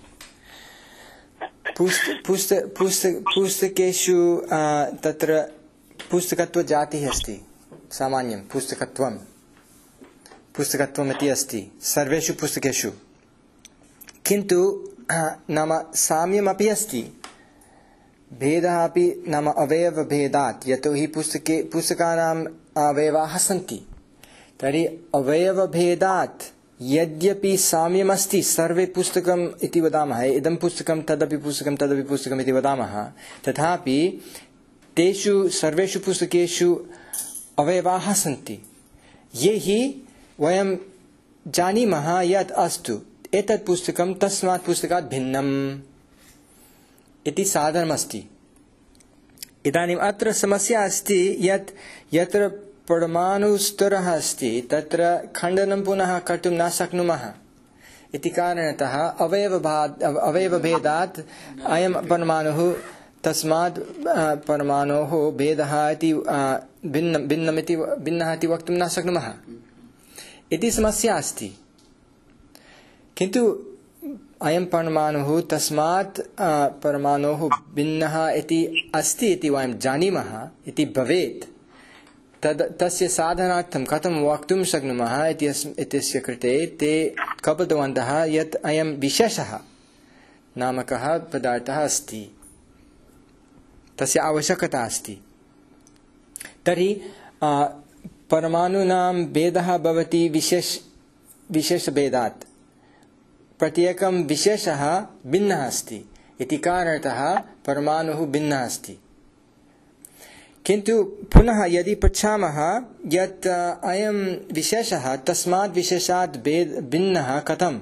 पुस्तकेषु तत्र पुस्तकत्वजातिः अस्ति। सामान्यं पुस्तकत्वं पुस्तकत्वम् इति अस्ति सर्वेषु पुस्तकेषु, किन्तु नाम साम्यमपि अस्ति, भेदः अपि नाम अवयवभेदात्। यतोहि पुस्तके पुस्तकानाम् अवयवाः सन्ति, तर्हि अवयवभेदात् यद्यपि साम्यमस्ति, सर्वे पुस्तकम् इति वदामः, इदं पुस्तकं तदपि पुस्तकं तदपि पुस्तकम् इति वदामः, तथापि तेषु सर्वेषु पुस्तकेषु अवयवाः सन्ति, ये हि वयं जानीमः यत् अस्तु एतत् पुस्तकं तस्मात् पुस्तकात् भिन्नम् इति साधनमस्ति। इदानीम् अत्र समस्या अस्ति यत् यत्र परमाणुस्तरः अस्ति तत्र खण्डनं पुनः कर्तुं न शक्नुमः इति कारणतः अवयवभात् अवयवभेदात् अयं परमाणुः तस्मात् परमाणोः भेदः इति भिन्नं भिन्नमिति भिन्नः इति वक्तुं न शक्नुमः इति समस्या अस्ति। किन्तु अयं परमाणुः तस्मात् परमाणोः भिन्नः इति अस्ति इति वयं जानीमः इति भवेत्। तद् तस्य साधनार्थं कथं वक्तुं शक्नुमः इत्यस्य कृते ते कल्पितवन्तः यत् अयं विशेषः नामकः पदार्थः अस्ति, तस्य आवश्यकता अस्ति। तर्हि परमाणूनां भेदः भवति विशेष विशेषभेदात्। प्रत्येकं विशेषः भिन्नः अस्ति इति कारणतः परमाणुः भिन्नः अस्ति। किन्तु पुनः यदि पृच्छामः यत् अयं विशेषः तस्मात् विशेषात् भेद भिन्नः कथम्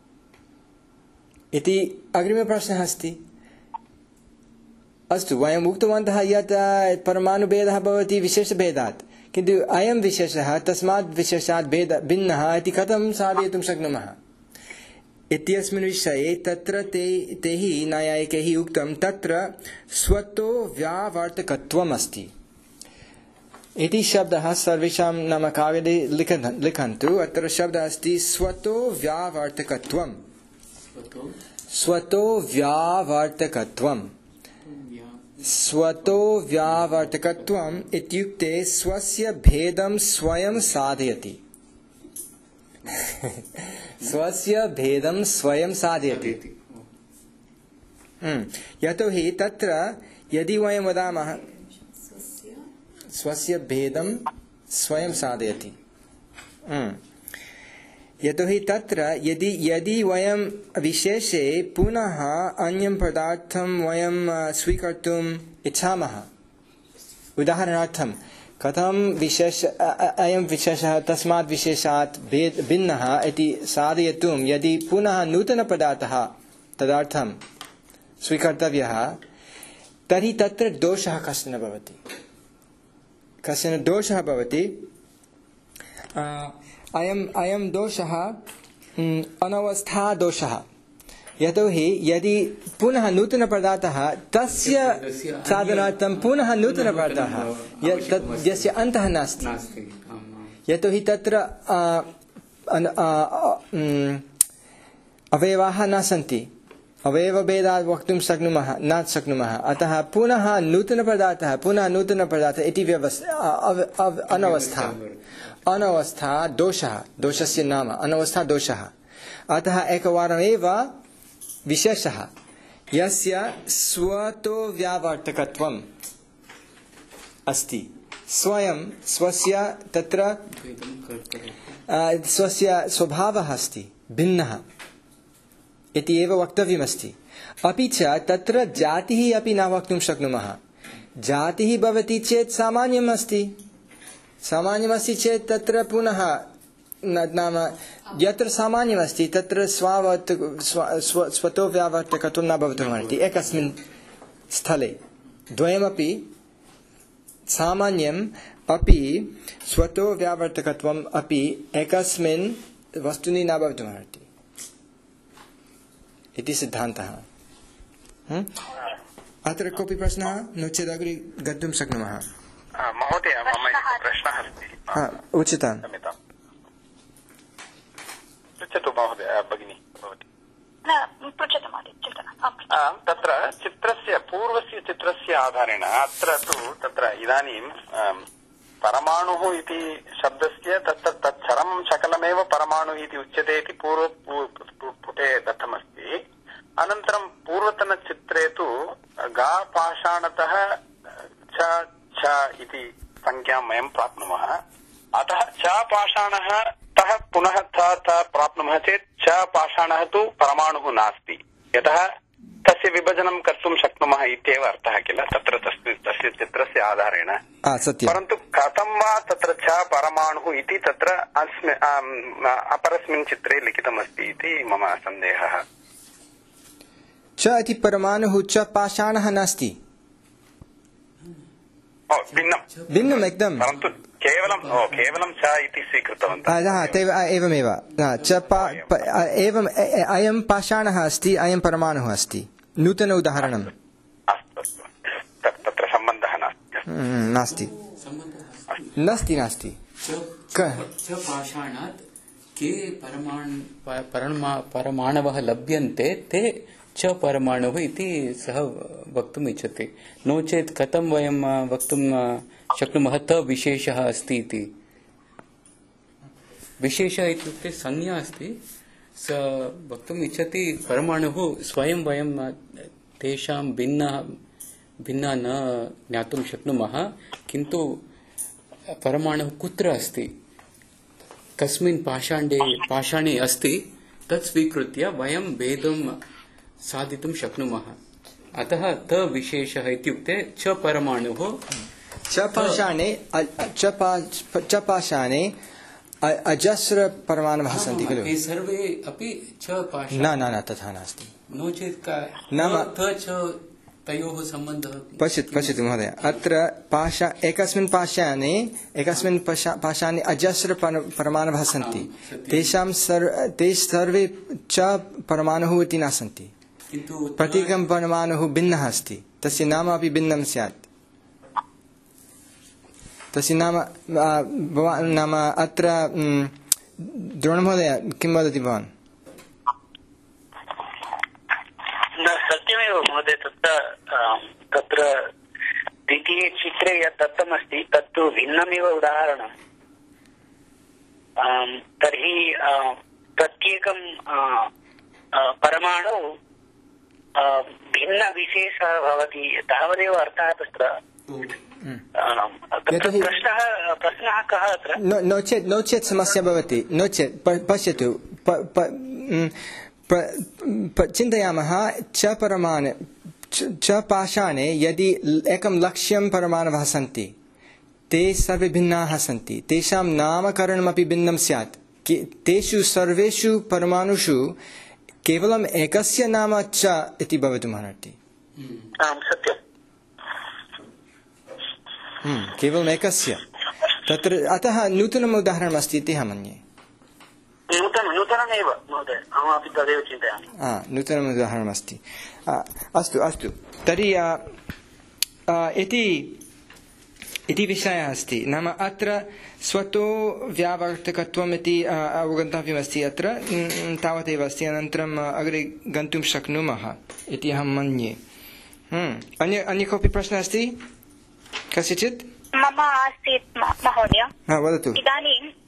इति अग्रिमप्रश्नः अस्ति। अस्तु, वयम् उक्तवन्तः यत् परमाणुभेदः भवति विशेषभेदात्, किन्तु अयं विशेषः तस्मात् विशेषात् भेद भिन्नः इति कथं साधयितुं शक्नुमः इत्यस्मिन् विषये तत्र ते तैः नैयायिकैः उक्तं तत्र स्वतो व्यावर्तकत्वम् अस्ति इति शब्दः सर्वेषां नाम काव्ये लिखन् लिखन्तु। अत्र शब्दः अस्ति स्वतो व्यावर्तकत्वम्। स्वतो व्यावर्तकत्वम् स्वतो व्यावर्तकत्वम् इत्युक्ते स्वस्य भेदं स्वयं साधयति। स्वस्य भेदं स्वयं साधयति। यतोहि तत्र यदि वयं वदामः स्वस्य भेदं स्वयं साधयति, यतोहि तत्र यदि यदि वयं विशेषे पुनः अन्यं पदार्थं वयं स्वीकर्तुम् इच्छामः, उदाहरणार्थं कथं विशेष अयं विशेषः तस्मात् विशेषात् भेद भिन्नः इति साधयितुं यदि पुनः नूतनपदार्थः तदर्थं स्वीकर्तव्यः, तर्हि तत्र दोषः कश्चन भवति कश्चन दोषः भवति अयम् अयं दोषः अनवस्थादोषः। यतोहि यदि पुनः नूतनपदार्थः तस्य साधनार्थं पुनः नूतनपदार्थः यस्य अन्तः नास्ति, यतोहि तत्र अवयवाः न सन्ति, अवयवभेदात् वक्तुं शक्नुमः न शक्नुमः, अतः पुनः नूतनपदार्थः पुनः नूतनपदार्थः इति व्यवस्था अनवस्था अनवस्था दोषः दोषस्य नाम अनवस्था दोषः अतः एकवारमेव विशेषः यस्य स्वतो व्यावर्तकत्वम् अस्ति स्वयं स्वस्य तत्र स्वस्य स्वभावः अस्ति भिन्नः इति एव वक्तव्यमस्ति अपि च तत्र जातिः अपि न वक्तुं शक्नुमः जातिः भवति चेत् सामान्यम् अस्ति सामान्यमस्ति चेत् तत्र पुनः नाम यत्र सामान्यमस्ति तत्र स्वावर्त स्व स्वतो व्यावर्तकत्वं न भवितुमर्हति एकस्मिन् स्थले द्वयमपि सामान्यम् अपि स्वतो व्यावर्तकत्वम् अपि एकस्मिन् वस्तुनि न भवितुमर्हति इति सिद्धान्तः अत्र कोऽपि प्रश्नः नो चेत् अग्रे गन्तुं शक्नुमः महोदय मम एकः प्रश्नः अस्ति उच्यताम् पृच्छतु महोदय भगिनी पृच्छतु महोदय तत्र चित्रस्य पूर्वस्य चित्रस्य आधारेण अत्र तु तत्र इदानीं परमाणुः इति शब्दस्य तत्र तत्सर्वं सकलमेव परमाणुः इति उच्यते इति पूर्वपुटे दत्तमस्ति अनन्तरं पूर्वतनचित्रे तु गा पाषाणतः च च इति संज्ञां वयं प्राप्नुमः अतः च पाषाणः तः पुनः थ थ प्राप्नुमः चेत् च पाषाणः तु परमाणुः नास्ति यतः तस्य विभजनं कर्तुं शक्नुमः इत्येव अर्थः किल तत्र तस्य चित्रस्य आधारेण परन्तु कथं वा तत्र च परमाणुः इति तत्र अपरस्मिन् चित्रे लिखितमस्ति इति मम सन्देहः च इति परमाणुः च पाषाणः नास्ति भिन्नं भिन्नम् एकदम परन्तु केवलं केवलं च इति स्वीकृतवन्तः एवमेव च एवम् अयं पाषाणः अस्ति अयं परमाणुः अस्ति नूतन उदाहरणम् अस्तु अस्तु तत्र सम्बन्धः नास्ति नास्ति नास्ति पाषाणात् के परमाणवः लभ्यन्ते ते च परमाणुः इति सः वक्तुम् इच्छति नो चेत् कथं वयं वक्तुं शक्नुमः त विशेषः अस्ति इति विशेषः इत्युक्ते संज्ञा अस्ति स वक्तुम् इच्छति परमाणुः स्वयं वयं तेषां भिन्नः भिन्नः न ज्ञातुं शक्नुमः किन्तु परमाणुः कुत्र अस्ति कस्मिन् पाषाण्डे पाषाणे अस्ति तत् स्वीकृत्य वयं भेदं साधितुं शक्नुमः अतः त विशेषः इत्युक्ते च परमाणुः च पाषाणे च पाषाणे अजस्र परमाणवः सन्ति खलु ते सर्वे अपि च पाषाणे न न न तथा नास्ति नो चेत् नाम त च तयोः सम्बन्धः पश्यतु पश्यतु महोदय अत्र पाषा एकस्मिन् पाषाणे एकस्मिन् पाषाणे अजस्र परमाणवः सन्ति तेषां ते सर्वे च परमाणुः इति न सन्ति प्रत्येकं परमाणुः भिन्नः अस्ति तस्य नाम अपि भिन्नं स्यात् तस्य नाम नाम अत्र द्रोणमहोदय किं वदति भवान् न सत्यमेव महोदय तत्र तत्र द्वितीये चित्रे यत् दत्तमस्ति तत्तु भिन्नमेव उदाहरणं तर्हि प्रत्येकं परमाणु भिन्नविशेषः भवति तावदेव अर्थः तत्र प्रश्नः प्रश्नः कः अत्र नो चेत् नो चेत् समस्या भवति नो चेत् पश्यतु चिन्तयामः च परमाणु च पाषाणे यदि एकं लक्ष्यं परमाणवः सन्ति ते सर्वे भिन्नाः सन्ति तेषां नामकरणमपि भिन्नं स्यात् तेषु सर्वेषु परमाणुषु केवलम् एकस्य नाम च इति भवितुमर्हति केवलम् एकस्य तत्र अतः नूतनम् उदाहरणमस्ति इति अहं मन्ये नूतनमेव महोदय अहमपि तदेव चिन्तयामि नूतनम् उदाहरणमस्ति अस्तु अस्तु तर्हि इति इति विषयः अस्ति नाम अत्र स्वतो व्यावर्तकत्वम् इति अवगन्तव्यमस्ति अत्र तावदेव अस्ति अनन्तरम् अग्रे गन्तुं शक्नुमः इति अहं मन्ये अन्य अन्य कोऽपि प्रश्नः अस्ति कस्यचित् मम आसीत् महोदय वदतु इदानीं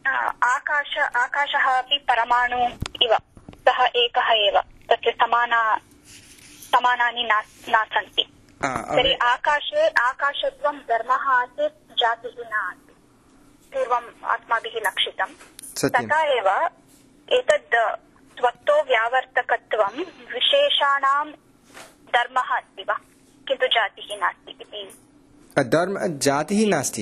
आकाश आकाशः अपि परमाणु इव सः एकः एव तस्य समाना समानानि न सन्ति तर्हि आकाश आकाशत्वं धर्मः आसीत् जातिः न आसीत् पूर्वम् अस्माभिः लक्षितं तथा एव एतद् स्वतो व्यावर्तकत्वं विशेषाणां धर्मः अस्ति वा किन्तु जातिः नास्ति इति धर्म जातिः नास्ति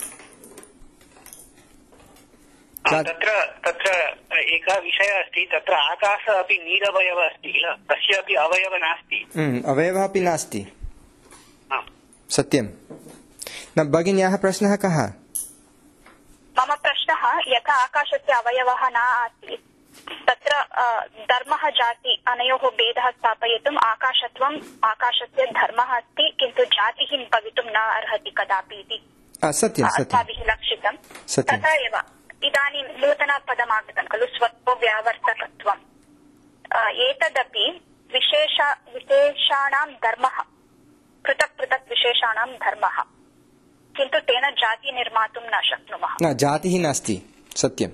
तत्र तत्र एकः विषयः अस्ति तत्र आकाशः अपि निरवयवः अस्ति किल तस्य अपि अवयवः नास्ति अवयवः अपि नास्ति सत्यं न भगिन्याः प्रश्नः कः मम प्रश्नः यथा आकाशस्य अवयवः न आसीत् तत्र धर्मः जाति अनयोः भेदः स्थापयितुम् आकाशत्वम् आकाशस्य धर्मः अस्ति किन्तु जातिः भवितुं न अर्हति कदापि इति अस्माभिः लक्षितं तथा एव इदानीं नूतनपदमागतं खलु स्वतो व्यावर्तकत्वम् एतदपि विशेष विशेषाणां धर्मः पृथक् पृथक् विशेषाणां धर्मः किन्तु तेन जाति निर्मातुं न शक्नुमः न जातिः नास्ति सत्यं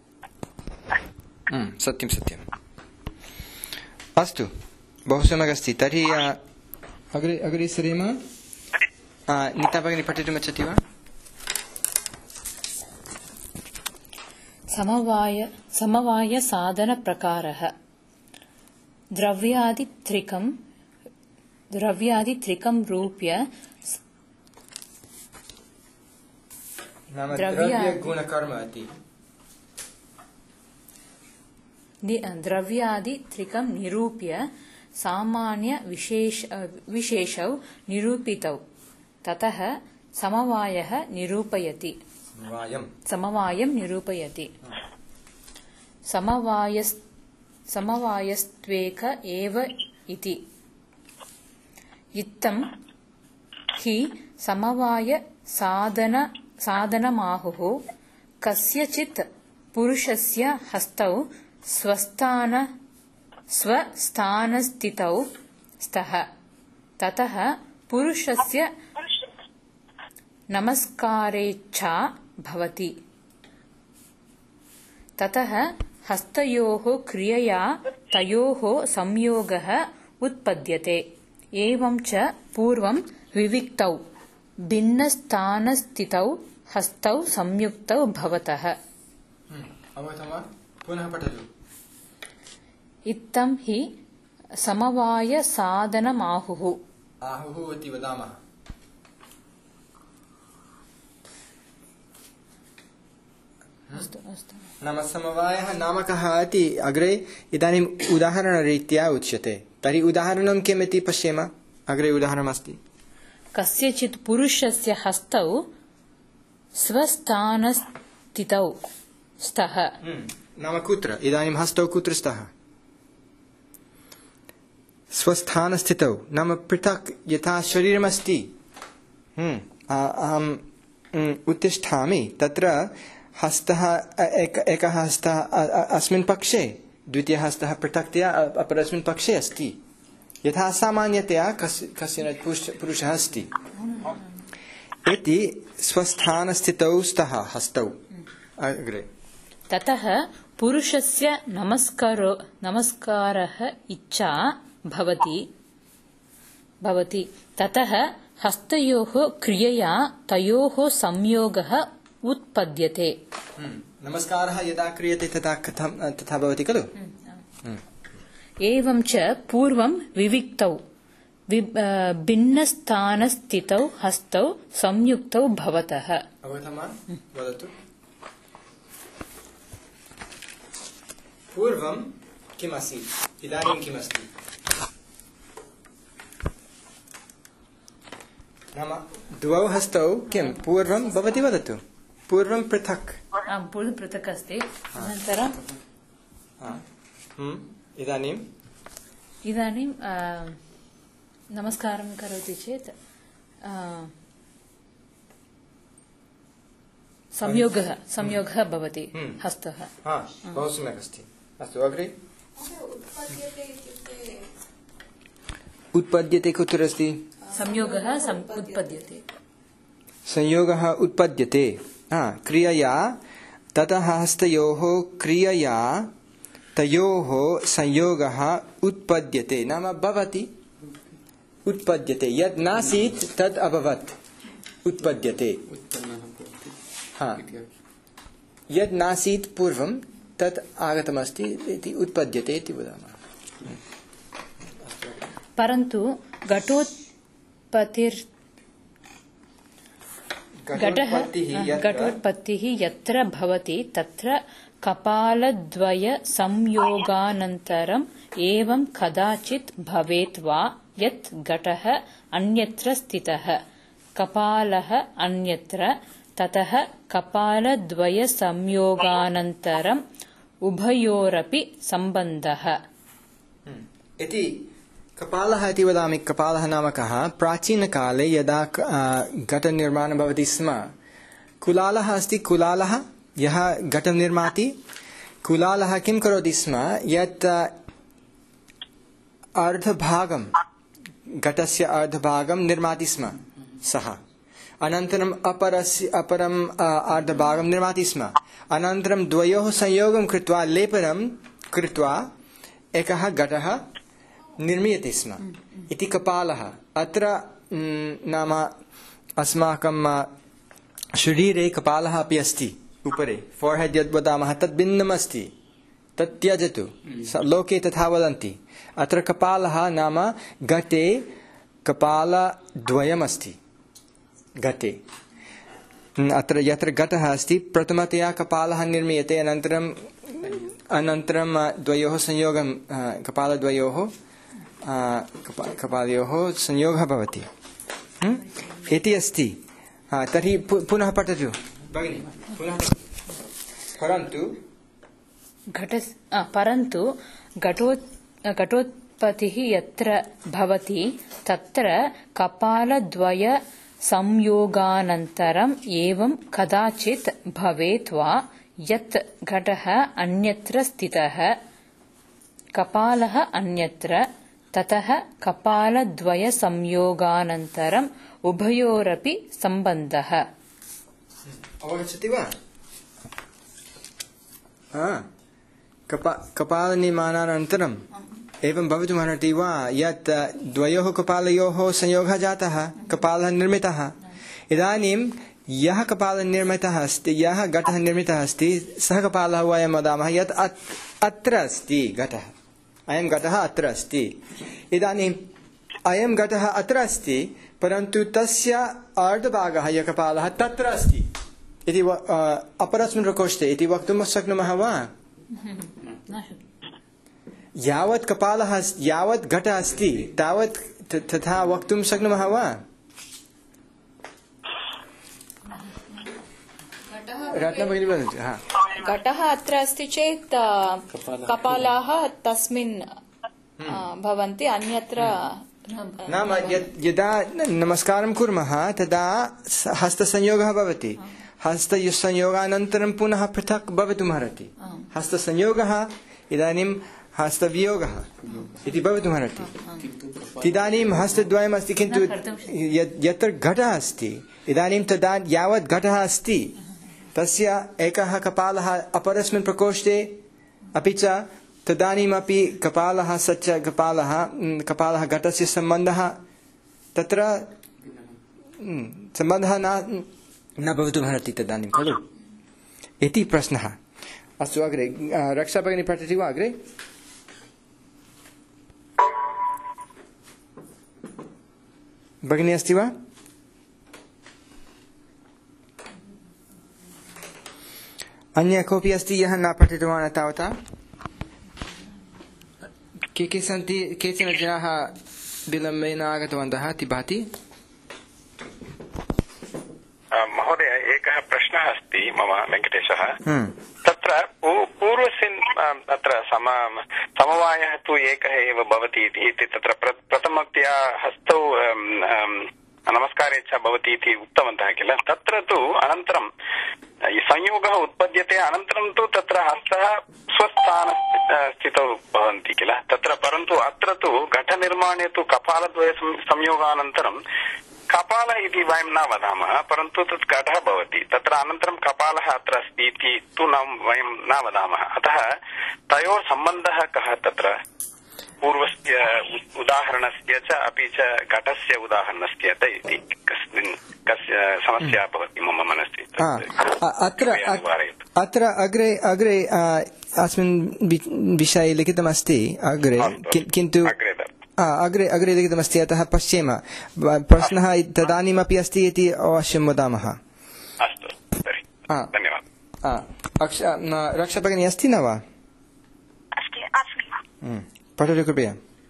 सत्यं सत्यम् अस्तु बहु सम्यक् अस्ति तर्हि अग्रे अग्रे सरेम नीता भगिनी पठितुमिच्छति वा समवाय समवाय साधनप्रकारः द्रव्यादित्रिकं द्रव्यादित्रिकं रूप्य नाम द्रव्यगुणकर्म इति द्रव्यादित्रिकं निरूप्य सामान्य विशेष विशेषौ निरूपितौ ततः समवायः निरूपयति समवायं निरूपयति समवायस् समवायस्त्वेक एव इति इत्थं हि समवाय साधन साधनमाहुः कस्यचित् पुरुषस्य हस्तौ स्वस्थान स्वस्थानस्थितौ स्तः ततः पुरुषस्य नमस्कारेच्छा भवति ततः हस्तयोः क्रियया तयोः संयोगः उत्पद्यते एवं च पूर्वं विविक्तौ भिन्नस्थानस्थितौ हस्तौ संयुक्तौ भवतः पुनः पठतु इत्थं हि समवाय साधनमाहुः आहुः इति वदामः नाम समवायः नाम कः इति अग्रे इदानीम् उदाहरणरीत्या उच्यते तर्हि उदाहरणं किम् इति पश्येम अग्रे उदाहरणमस्ति कस्यचित् पुरुषस्य हस्तौ स्वस्थानस्थितौ स्तः नाम कुत्र इदानीं हस्तौ कुत्र स्तः स्वस्थानस्थितौ नाम पृथक् यथा शरीरमस्ति अहम् उत्तिष्ठामि तत्र हस्तः एकः हस्तः अस्मिन् पक्षे द्वितीयः हस्तः पृथक्तया अपरस्मिन् पक्षे अस्ति यथा सामान्यतया कश्चन पुरुषः अस्ति इति स्वस्थानस्थितौ स्तः हस्तौ अग्रे ततः पुरुषस्य नमस्कारो नमस्कारः इच्छा भवति भवति ततः हस्तयोः क्रियया तयोः संयोगः उत्पद्यते नमस्कारः यदा क्रियते तथा कथं तथा भवति खलु एवं च पूर्वं विविक्तौ भिन्नस्थानस्थितौ हस्तौ संयुक्तौ भवतः वदतु पूर्वं किम् आसीत् इदानीं किम् अस्ति नाम द्वौ हस्तौ किं पूर्वं भवति वदतु पूर्वं पृथक् पूर्वं पृथक् अस्ति अनन्तरं इदानीम् इदानीं नमस्कारं करोति चेत् संयोगः संयोगः भवति हस्तः बहु सम्यक् अस्ति अस्तु अग्रे उत्पद्यते कुत्र अस्ति संयोगः उत्पद्यते संयोगः उत्पद्यते क्रियया ततः हस्तयोः क्रियया तयोः संयोगः उत्पद्यते नाम भवति उत्पद्यते यत् नासीत् तत् अभवत् उत्पद्यते हाँ यत् नासीत् पूर्वं तत् आगतमस्ति इति उत्पद्यते इति वदामः। परन्तु घटोत्पत्तिर् घटः घटोत्पत्तिः यत्र भवति तत्र कपालद्वय संयोगानन्तरम् एवं कदाचित् भवेत् वा यत् घटः अन्यत्र स्थितः कपालः अन्यत्र ततः कपालद्वय संयोगानन्तरम् उभयोरपि सम्बन्धः इति कपालः इति वदामि। कपालः नाम कः? प्राचीनकाले यदा घटनिर्माणं भवति स्म कुलालः अस्ति कुलालः यः घटं निर्माति कुलालः किं करोति स्म यत् अर्धभागं घटस्य अर्धभागं निर्माति स्म सः अनन्तरम् अपरस्य अपरम् अर्धभागं निर्माति स्म अनन्तरं द्वयोः संयोगं कृत्वा लेपनं कृत्वा एकः घटः निर्मीयते स्म इति कपालः। अत्र नाम अस्माकं शरीरे कपालः अपि अस्ति उपरि फोरहेड् यद् वदामः तद् भिन्नम् अस्ति तत् त्यजतु लोके तथा वदन्ति। अत्र कपालः नाम घटे कपालद्वयमस्ति घटे अत्र यत्र घटः अस्ति प्रथमतया कपालः निर्मीयते अनन्तरम् अनन्तरं द्वयोः संयोगं कपालद्वयोः कपालयोः संयोगः भवति इति अस्ति। तर्हि पुनः पठतु भगिनि पुनः। परन्तु घट परन्तु घटोत् घटोत्पत्तिः यत्र भवति तत्र कपालद्वय संयोगानन्तरम् एवं कदाचित् भवेत् वा यत् घटः अन्यत्र स्थितः कपालः अन्यत्र ततः कपालद्वय संयोगानन्तरम् उभयोरपि सम्बन्धः। अवगच्छति वा? कपालनिर्माणानन्तरम् एवं भवितुमर्हति वा यत् द्वयोः कपालयोः संयोगः जातः कपालः निर्मितः इदानीं यः कपालः निर्मितः अस्ति यः घटः निर्मितः अस्ति सः कपालः वयं वदामः यत् अत्र अस्ति घटः अयं घटः अत्र अस्ति। इदानीम् अयं घटः अत्र अस्ति परन्तु तस्य अर्धभागः यः कपालः तत्र अस्ति इति अपरस्मिन् प्रकोष्ठे इति वक्तुं शक्नुमः वा? यावत् कपालः यावत् घटः अस्ति तावत् तथा वक्तुं शक्नुमः वा? रत्नभगिनी वदतु। घटः अत्र अस्ति चेत् कपालाः तस्मिन् भवन्ति अन्यत्र नाम यदा नमस्कारं कुर्मः तदा हस्तसंयोगः भवति हस्तसंयोगानन्तरं पुनः पृथक् भवितुमर्हति हस्तसंयोगः इदानीं हस्तवियोगः इति भवितुमर्हति। इदानीं हस्तद्वयम् अस्ति किन्तु यत्र घटः अस्ति इदानीं तदा यावत् घटः अस्ति तस्य एकः कपालः अपरस्मिन् प्रकोष्ठे अपि च तदानीमपि कपालः सच्च कपालः कपालः घटस्य सम्बन्धः तत्र सम्बन्धः न न भवितुमर्हति तदानीं खलु इति प्रश्नः। अस्तु अग्रे रक्षा भगिनी पठति वा? अग्रे भगिनी अस्ति वा? अन्य कोऽपि अस्ति यः न पठितवान् तावता? के के सन्ति? केचन जनाः विलम्बेन आगतवन्तः इति भाति। महोदय एकः प्रश्नः अस्ति मम वेङ्कटेशः। तत्र पूर्वस्मिन् अत्र सम समवायः तु एकः एव भवति इति तत्र प्रथमतया हस्तौ नमस्कारे च भवति इति उक्तवन्तः किल? तत्र तु अनन्तरं संयोगः उत्पद्यते अनन्तरं तु तत्र हस्तः स्वस्थाने स्थितौ भवन्ति किल तत्र परन्तु अत्र तु घटनिर्माणे तु कपालद्वय संयोगानन्तरं कपालः इति वयं न वदामः परन्तु तत् घटः भवति तत्र अनन्तरं कपालः अत्र अस्ति इति तु न वयं न वदामः अतः तयोः सम्बन्धः कः तत्र पूर्वस्य उदाहरणस्य च अपि च घटस्य उदाहरणस्य च इति कस्मिन् कस्य समस्या भवति मम मनसि अत्र अत्र अग्रे अग्रे अस्मिन् विषये लिखितमस्ति अग्रे किन्तु अग्रे अग्रे लिखितमस्ति अतः पश्येम प्रश्नः तदानीमपि अस्ति इति अवश्यं वदामः अस्तु तर्हि धन्यवादः रक्षाभगिनी अस्ति न वा पठतु कृपया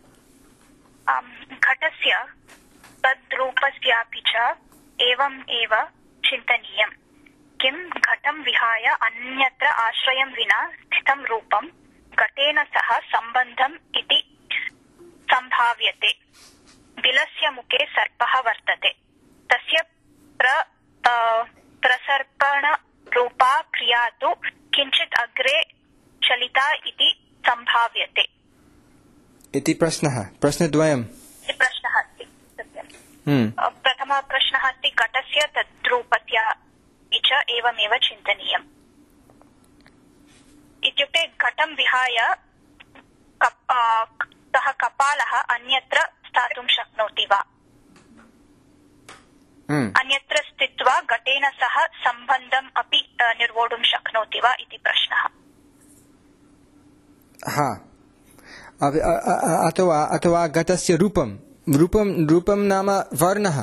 घटस्य तद्रूपस्यापि च एवम् एव चिन्तनीयम् किं घटं विहाय अन्यत्र आश्रयं विना स्थितं रूपं घटेन सह सम्बन्धम् इति सम्भाव्यते बिलस्य मुखे सर्पः वर्तते तस्य प्र प्रसर्पण रूपा क्रिया तु किञ्चित् अग्रे चलिता इति सम्भाव्यते इति प्रश्नः प्रश्नद्वयं प्रश्नः अस्ति प्रथमः प्रश्नः अस्ति घटस्य तद्रूपस्य च एवमेव चिन्तनीयम् इत्युक्ते घटं विहाय सः कपालः अन्यत्र स्थातुं शक्नोति वा अन्यत्र स्थित्वा घटेन सह सम्बन्धम् अपि निर्वोढुं शक्नोति वा इति प्रश्नः हा अथवा अथवा घटस्य रूपं रूपं रूपं नाम वर्णः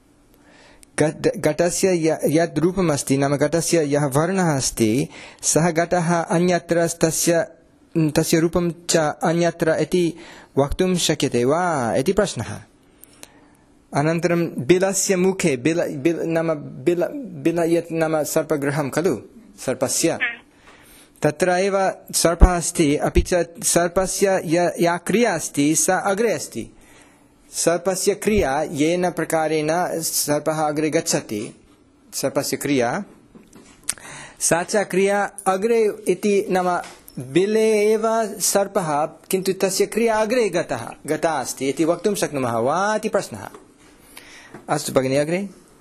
घटस्य यद् रूपम् अस्ति नाम घटस्य यः वर्णः अस्ति सः घटः अन्यत्र तस्य तस्य रूपं च अन्यत्र इति वक्तुं शक्यते वा इति प्रश्नः अनन्तरं बिलस्य मुखे बिल बिल नाम बिल बिल यत् नाम सर्पगृहं खलु सर्पस्य तत्र एव सर्पः अस्ति अपि च सर्पस्य या क्रिया अस्ति सा अग्रे अस्ति सर्पस्य क्रिया येन प्रकारेण सर्पः अग्रे गच्छति सर्पस्य क्रिया सा च क्रिया अग्रे इति नाम बिले एव सर्पः किन्तु तस्य क्रिया अग्रे गतः गता अस्ति इति वक्तुं शक्नुमः वा इति प्रश्नः अस्तु भगिनी अग्रे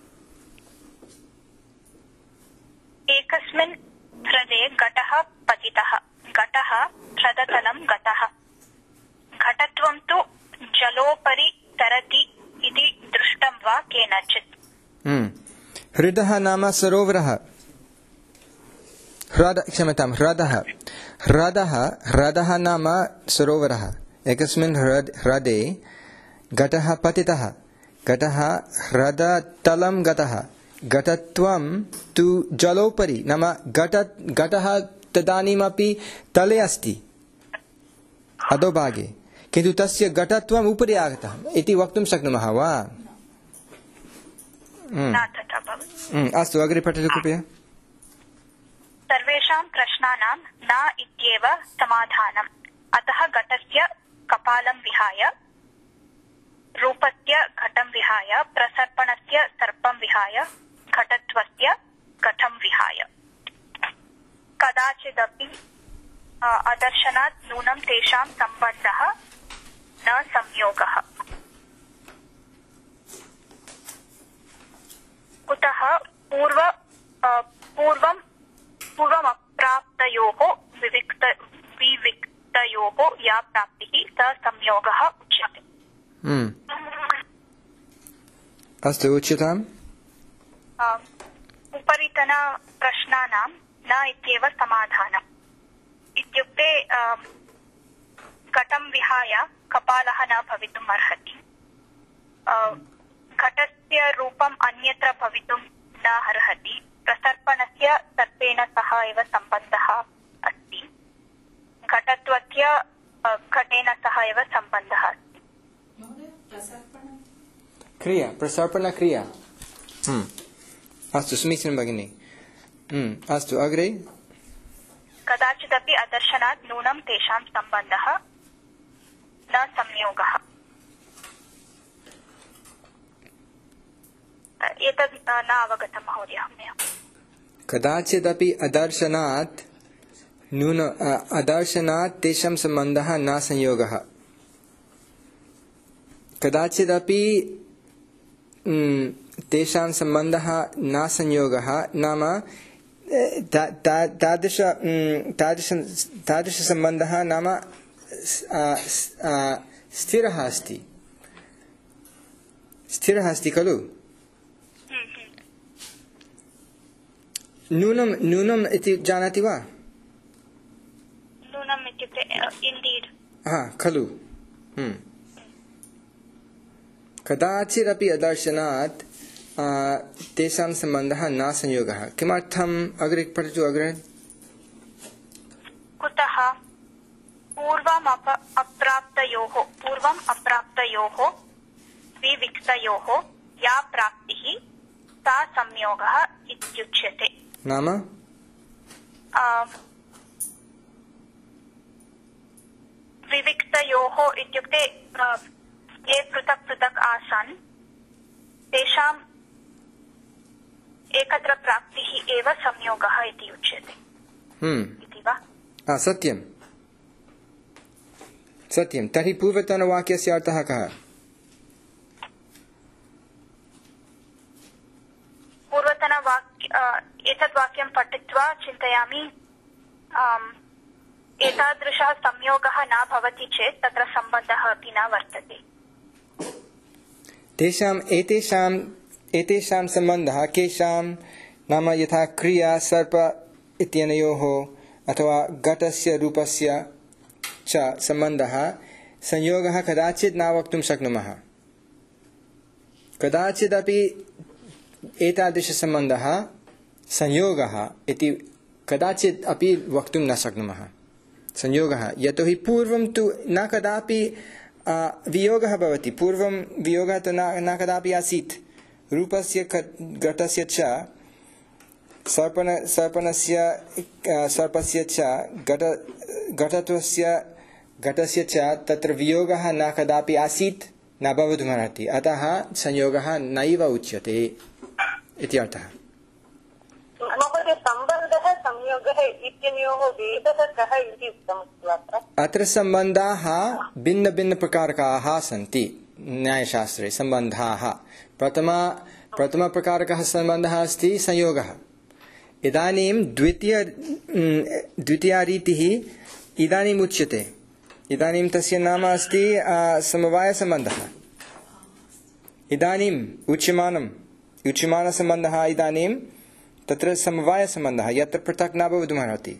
एकस्मिन् ह्रदे घटः पतितः घटः ह्रदतलं गतः घटत्वं तु जलोपरि तरति इति दृष्टं वा केनचित् हृदः नाम सरोवरः ह्रद क्षम्यतां ह्रदः ह्रदः ह्रदः नाम सरोवरः एकस्मिन् ह्रदे घटः पतितः घटः ह्रदतलं गतः घटत्वं तु जलोपरि नाम घट घटः तदानीमपि तले अस्ति अधोभागे किन्तु तस्य घटत्वम् उपरि आगतः इति वक्तुं शक्नुमः वा अस्तु अग्रे पठतु कृपया सर्वेषां प्रश्नानां न इत्येव समाधानम् अतः घटस्य कपालं विहाय रूपस्य घटं विहाय प्रसर्पणस्य सर्पं विहाय घटत्वस्य घटं विहाय कदाचिदपि अदर्शनात् नूनं तेषां सम्बन्धः न संयोगः कुतः पूर्व पूर्वं पूर्वमप्राप्तयोः विविक्त विविक्तयोः या प्राप्तिः स संयोगः उच्यते अस्तु उच्यताम् उपरितन प्रश्नानां न इत्येव समाधानम् इत्युक्ते घटं विहाय कपालः न भवितुम् अर्हति घटस्य रूपम् अन्यत्र भवितुं न अर्हति प्रसर्पणस्य सर्पेण सह एव सम्बन्धः अस्ति घटत्वस्य घटेन सह एव सम्बन्धः अस्ति क्रिया प्रसर्पण क्रिया अस्तु समीचीनं भगिनी अस्तु अग्रे कदाचिदपि अदर्शनात् नूनं तेषां सम्बन्धः न संयोगः एतद् न अवगतं महोदय मया कदाचिदपि अदर्शनात् नून अदर्शनात् तेषां सम्बन्धः न संयोगः। कदाचिदपि तेषां सम्बन्धः न संयोगः नाम तादृश तादृश तादृशसम्बन्धः नाम स्थिरः अस्ति स्थिरः अस्ति खलु। नूनं नूनम् इति जानाति वा? नूनम् इत्युक्ते इण्डीड् हा खलु। कदाचिदपि अदर्शनात् तेषां सम्बन्धः न संयोगः। किमर्थम्? अग्रे पठतु अग्रे। कुतः? पूर्वम् अप्राप्तयोः पूर्वम् अप्राप्तयोः विविक्तयोः या प्राप्तिः सा संयोगः इत्युच्यते। नाम विविक्तयोः इत्युक्ते ये पृथक् पृथक् आसन् तेषाम् एकत्र प्राप्तिः एव संयोगः इति उच्यते इति वा? सत्यं सत्यं। तर्हि पूर्वतनवाक्यस्य अर्थः कः? पूर्वतनवाक्य एतद् वाक्यं पठित्वा चिन्तयामि एतादृशः संयोगः न भवति चेत् तत्र सम्बन्धः अपि न वर्तते। तेषाम् एतेषाम् एतेषां सम्बन्धः केषां? नाम यथा क्रिया सर्प इत्यनयोः अथवा घटस्य रूपस्य च सम्बन्धः संयोगः कदाचित् न वक्तुं शक्नुमः। कदाचिदपि एतादृशसम्बन्धः संयोगः इति कदाचित् अपि वक्तुं न शक्नुमः। संयोगः यतोहि पूर्वं तु न कदापि वियोगः भवति। पूर्वं वियोगः तु न कदापि आसीत्। रूपस्य घटस्य च सर्पण सर्पणस्य सर्पस्य च घट घटत्वस्य घटस्य च तत्र वियोगः न कदापि आसीत् न भवितुमर्हति। अतः संयोगः नैव उच्यते इति अर्थः। महोदय, सम्बन्धः संयोगः इत्यनयोः भेदः कः इति उक्तमस्ति? अत्र सम्बन्धाः भिन्न भिन्न प्रकारकाः सन्ति न्यायशास्त्रे। सम्बन्धाः प्रथम प्रथमप्रकारकः सम्बन्धः अस्ति संयोगः। इदानीं द्वितीय द्वितीया रीतिः इदानीम् उच्यते। इदानीं तस्य नाम अस्ति समवायसम्बन्धः। इदानीम् उच्यमानम् उच्यमानसम्बन्धः इदानीं तत्र समवायसम्बन्धः यत्र पृथक् न भवितुमर्हति।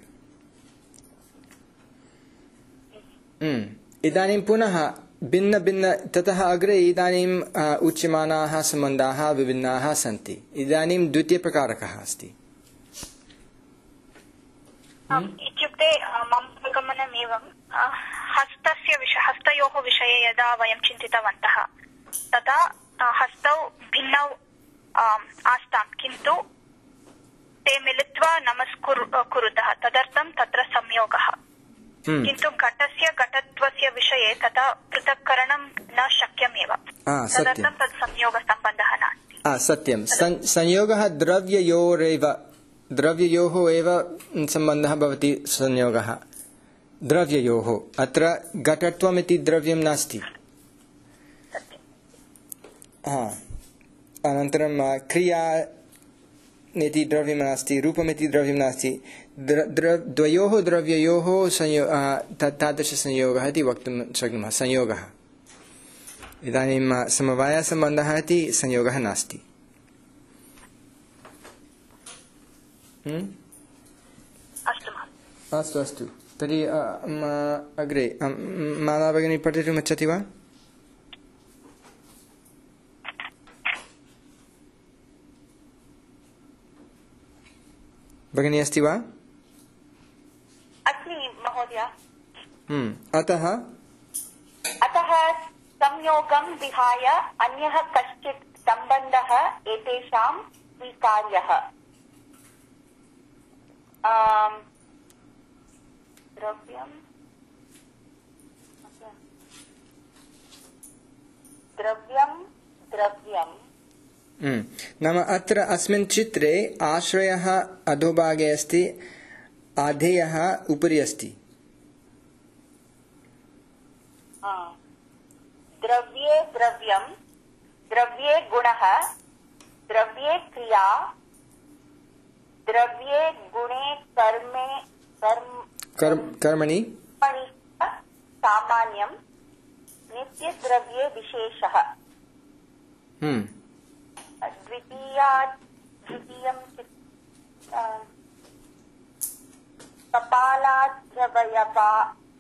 इदानीं पुनः भिन्न भिन्न ततः अग्रे इदानीम् उच्यमानाः सम्बन्धाः विभिन्नाः सन्ति। इदानीं द्वितीयप्रकारकः अस्ति। इत्युक्ते मम गमनम् एवं हस्तस्य विषय हस्तयोः विषये यदा वयं चिन्तितवन्तः तदा हस्तौ भिन्नौ आस्तां, किन्तु ते मिलित्वा नमस्कुरुतः, तदर्थं तत्र संयोगः। किन्तु घटस्य घटत्वस्य विषये तथा पृथक्करणं न शक्यमेव, तदर्थं तत् संयोगसम्बन्धः नास्ति। सत्यं। संयोगः द्रव्ययोरेव द्रव्ययोः एव सम्बन्धः भवति। संयोगः द्रव्ययोः। अत्र घटत्वम् इति द्रव्यं नास्ति। अनन्तरं क्रिया इति द्रव्यं नास्ति, रूपमिति द्रव्यं नास्ति। द्वयोः द्रव्ययोः संयो तादृशसंयोगः इति वक्तुं शक्नुमः। संयोगः। इदानीं समवायसम्बन्धः इति संयोगः नास्ति। अस्तु अस्तु। तर्हि अग्रे माला भगिनी पठितुमिच्छति वा? भगिनी अस्ति वा? अस्मि महोदय। अतः अतः संयोगं विहाय अन्यः कश्चित् सम्बन्धः एतेषां स्वीकार्यः। द्रव्यं द्रव्यं द्रव्यं नाम अत्र अस्मिन् चित्रे आश्रयः अधोभागे अस्ति। आधेयः उपरि अस्ति। द्रव्ये द्रव्यं, द्रव्ये गुणः, द्रव्ये क्रिया, द्रव्ये गुणे कर्मे कर्म कर्म कर्मणि सामान्यं, नित्यद्रव्ये विशेषः। हम्म द्वितीया द्वितीयं कपालाद्यवयवा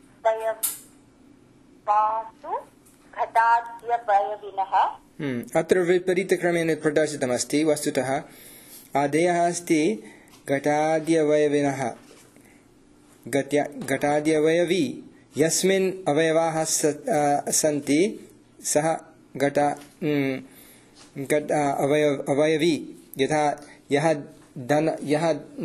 वयवासु घटाद्यवयविनः। हम्म अत्र विपरीतक्रमेण प्रदर्शितमस्ति। वस्तुतः आधेयः अस्ति घटाद्यवयविनः, घटाद्यवयवी यस्मिन् अवयवाः सन्ति सः घट घट अवयव अवयवी। यथा यः धन यः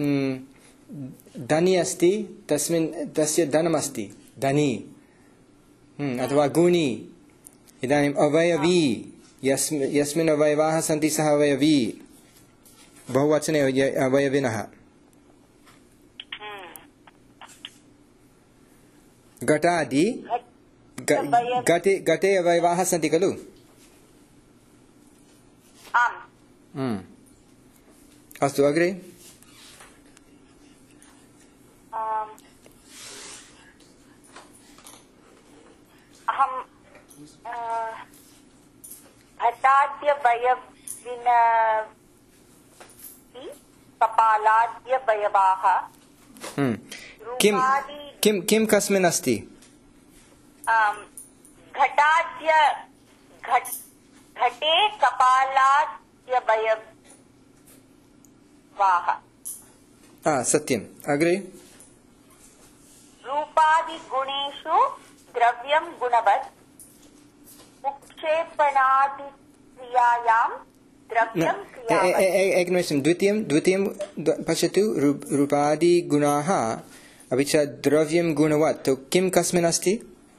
धनी अस्ति तस्मिन् तस्य धनमस्ति धनी अथवा गुणी। इदानीम् अवयवी यस्मिन् यस्मिन् अवयवाः सन्ति सः अवयवी, बहुवचने अवयविनः। घटादि घटे घटे अवयवाः सन्ति खलु? आम्। अस्तु, अग्रे। अहं घटाद्यवयविन कपालाद्यवयवाः। किं किं किं कस्मिन् अस्ति? घटाद्य घट घटे कपालाद्यवयवाः। सत्यम्, अग्रे। रूपादिगुणेषु द्रव्यं गुणवत्, उक्षेपणादिक्रियायां द्रव्यं क्रियावत्। एकनिमिषं, द्वितीयं द्वितीयं पश्यतु। रूपादिगुणाः अपि च द्रव्यं गुणवत्, किं कस्मिन् अस्ति?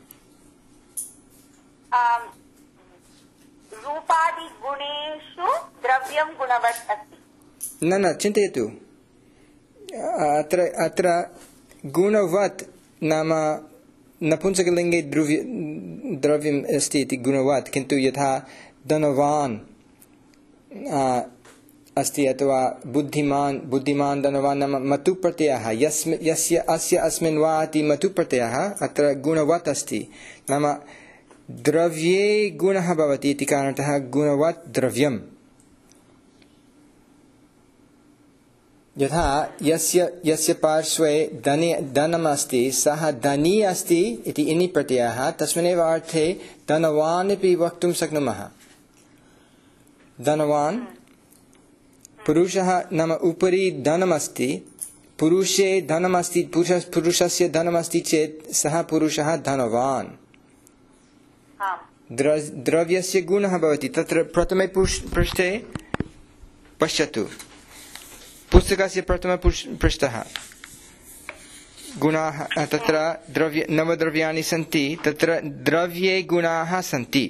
रूपादिगुणेषु द्रव्यं गुणवत् अस्ति। न न चिन्तयतु, अत्र अत्र गुणवत् नाम नपुंसकलिङ्गे द्रव्य द्रव्यम् अस्ति इति गुणवत्, किन्तु यथा धनवान् अस्ति अथवा बुद्धिमान् बुद्धिमान् धनवान् नाम मतुप्रत्ययः यस्मिन् यस्य अस्य अस्मिन् वा इति मतुप्रत्ययः अत्र गुणवत् अस्ति। नाम द्रव्ये गुणः भवति इति कारणतः गुणवत् द्रव्यम्। यथा यस्य यस्य पार्श्वे धने धनम् अस्ति सः धनी अस्ति इति इनि प्रत्ययः, तस्मिन्नेव अर्थे धनवान् अपि वक्तुं शक्नुमः। धनवान् पुरुषः नाम उपरि धनमस्ति, पुरुषे धनमस्ति, पुरुषस्य धनमस्ति चेत् सः पुरुषः धनवान्। द्रव्यस्य गुणः भवति। तत्र प्रथमे पृष्ठे पश्यतु, पुस्तकस्य प्रथमपृष्ठः गुणाः, तत्र द्रव्य नवद्रव्याणि सन्ति, तत्र द्रव्ये गुणाः सन्ति।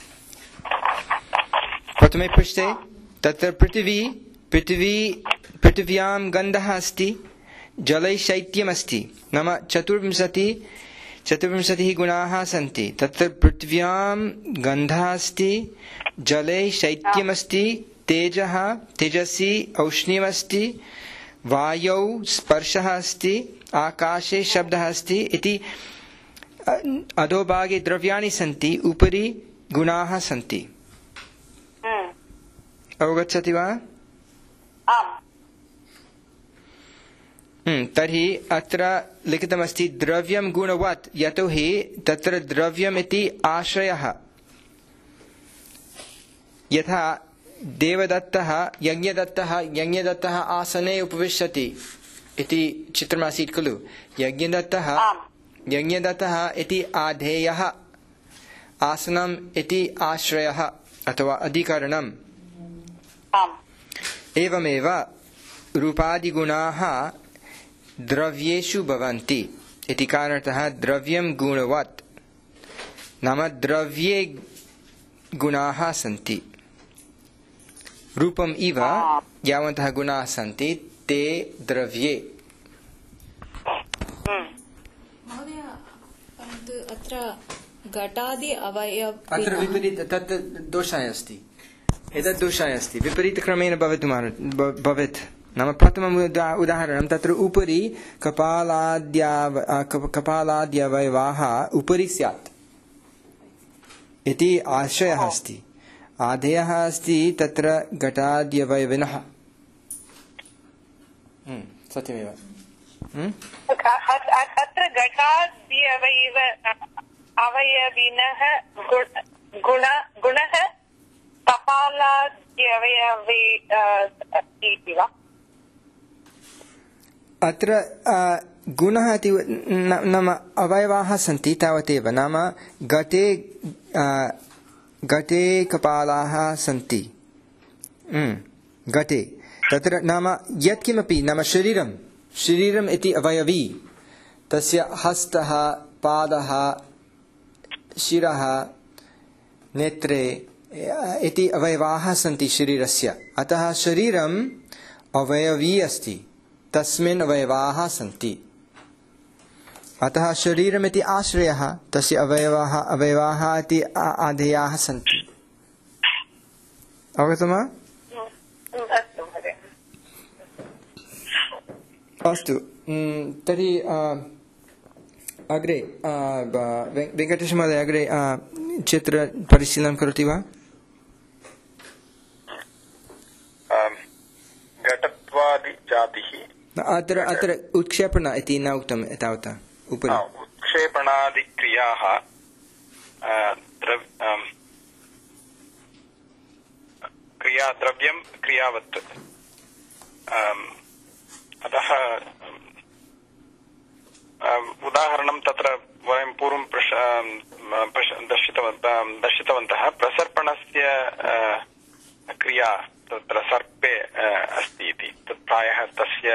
प्रथमे पृष्ठे तत्र पृथिवी पृथिवी पृथिव्यां गन्धः अस्ति, जले शैत्यमस्ति, नाम चतुर्विंशति चतुर्विंशतिः गुणाः सन्ति। तत्र पृथिव्यां गन्धः अस्ति, जले शैत्यमस्ति, तेजः तेजसि औष्ण्यमस्ति, वायौ स्पर्शः अस्ति, आकाशे शब्दः अस्ति इति अधोभागे द्रव्याणि सन्ति, उपरि गुणाः सन्ति। अवगच्छति वा? तर्हि अत्र लिखितमस्ति द्रव्यं गुणवत्, यतोहि तत्र द्रव्यम् इति आश्रयः। यथा देवदत्तः यज्ञदत्तः यज्ञदत्तः आसने उपविशति इति चित्रमासीत् खलु। यज्ञदत्तः यज्ञदत्तः इति आधेयः, आसनम् इति आश्रयः अथवा अधिकरणम्। एवमेव रूपादिगुणाः द्रव्येषु भवन्ति इति कारणतः द्रव्यं गुणवत्, नाम द्रव्ये गुणाः सन्ति। रूपम् इव यावन्तः गुणाः सन्ति ते द्रव्ये। अत्र घटादि अवयव अत्र विपरीत तत् दोषाय अस्ति एतत् दोषाय अस्ति विपरीतक्रमेण भवितुम् भवेत् नाम प्रथमम् उदाहरणं तत्र उपरि कपालाद्याव कपालाद्यवयवाः उपरि स्यात् इति आशयः अस्ति आधेयः अस्ति तत्र घटाद्यवयविनः सत्यमेव अत्र घटाद्यवयव अवयविनः गुणः कपालाद्यवयवे अस्ति इति वा अत्र गुणः इति नाम अवयवाः सन्ति तावदेव नाम घटे घटे कपालाः सन्ति घटे तत्र नाम यत्किमपि नाम शरीरं शरीरम् इति अवयवी तस्य हस्तः पादः शिरः नेत्रे इति अवयवाः सन्ति शरीरस्य अतः शरीरम् अवयवी अस्ति तस्मिन् अवयवाः सन्ति अतः शरीरमिति आश्रयः तस्य अवयवाः अवयवाः इति आधेयाः सन्ति अवगतं वा अस्तु तर्हि अग्रे वेङ्कटेशमहोदय अग्रे चित्रपरिशीलनं करोति वा घटत्वादिजातिः अत्र अत्र उत्क्षेपण इति न उक्तम् एतावता उपरि उत्क्षेपणादिक्रियाः क्रिया द्रव्यं क्रियावत् अतः उदाहरणं तत्र वयं पूर्वं दर्शितवन्तः प्रसर्पणस्य क्रिया तत्र सर्पे अस्ति इति तत् प्रायः तस्य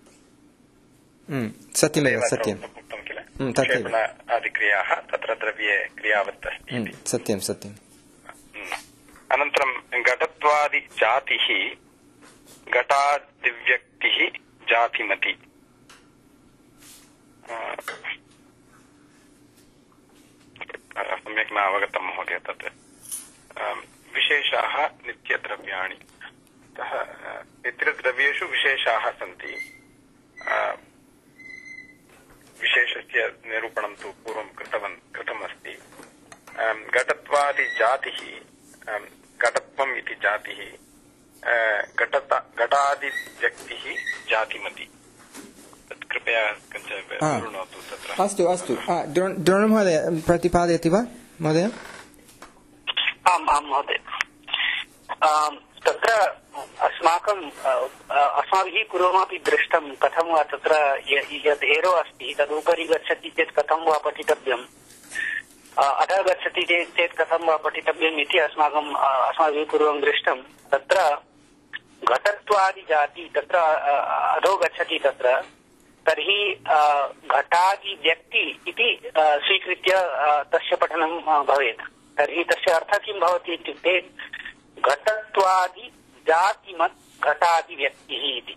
सत्यमेव सत्यम् उक्तं किल उत्क्षेपण आदिक्रियाः तत्र द्रव्ये क्रियावत् अस्ति इति सत्यं सत्यम् अनन्तरं घटत्वादिजातिः घटादिव्यक्तिः जातिमति सम्यक् न अवगतं महोदय तत् विशेषाः नित्यद्रव्याणि अतः नित्यद्रव्येषु विशेषाः सन्ति विशेषस्य निरूपणं तु पूर्वं कृतवन् कृतमस्ति घटत्वादिजातिः घटत्वम् इति जातिः घटादिव्यक्तिः जातिमति तत् कृपया शृणोतु तत्र अस्तु अस्तु द्रोणमहोदय प्रतिपादयति वा महोदय आम् आम् महोदय तत्र अस्माकं अस्माभिः पूर्वमपि दृष्टं कथं वा तत्र यद् एरो अस्ति तदुपरि गच्छति चेत् कथं वा पठितव्यम् अधः गच्छति चेत् कथं वा पठितव्यम् इति अस्माकम् अस्माभिः पूर्वं दृष्टं तत्र घटत्वादिजाति तत्र अधो गच्छति तत्र तर्हि घटादिव्यक्ति इति स्वीकृत्य तस्य पठनं भवेत् तर्हि तस्य अर्थः किं भवति इत्युक्ते घटत्वादि जातिमत् घटादिव्यक्तिः इति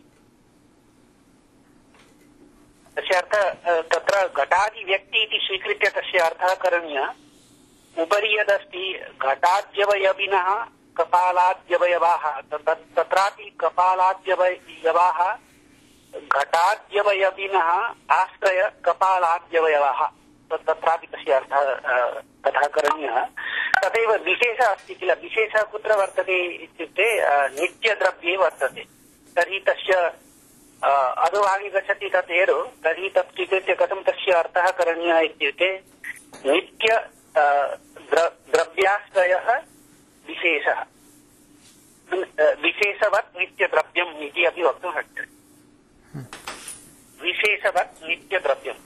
तस्य अर्थः तत्र घटादिव्यक्ति इति स्वीकृत्य तस्य अर्थः करणीयः उपरि यदस्ति घटाद्यवयविनः कपालाद्यवयवाः तत्रापि कपालाद्यवयवाः घटाद्यवयविनः आश्रय कपालाद्यवयवाः तत्रापि तस्य अर्थः तथा करणीयः तथैव विशेषः अस्ति किल विशेषः कुत्र वर्तते इत्युक्ते नित्यद्रव्ये वर्तते तर्हि तस्य अधोभागे गच्छति तत् एरो तर्हि तत् स्वीकृत्य कथं तस्य अर्थः करणीयः इत्युक्ते नित्य द्रव्याश्रयः विशेषः विशेषवत् नित्यद्रव्यम् इति अपि वक्तुं शक्यते विशेषवत् नित्यद्रव्यम्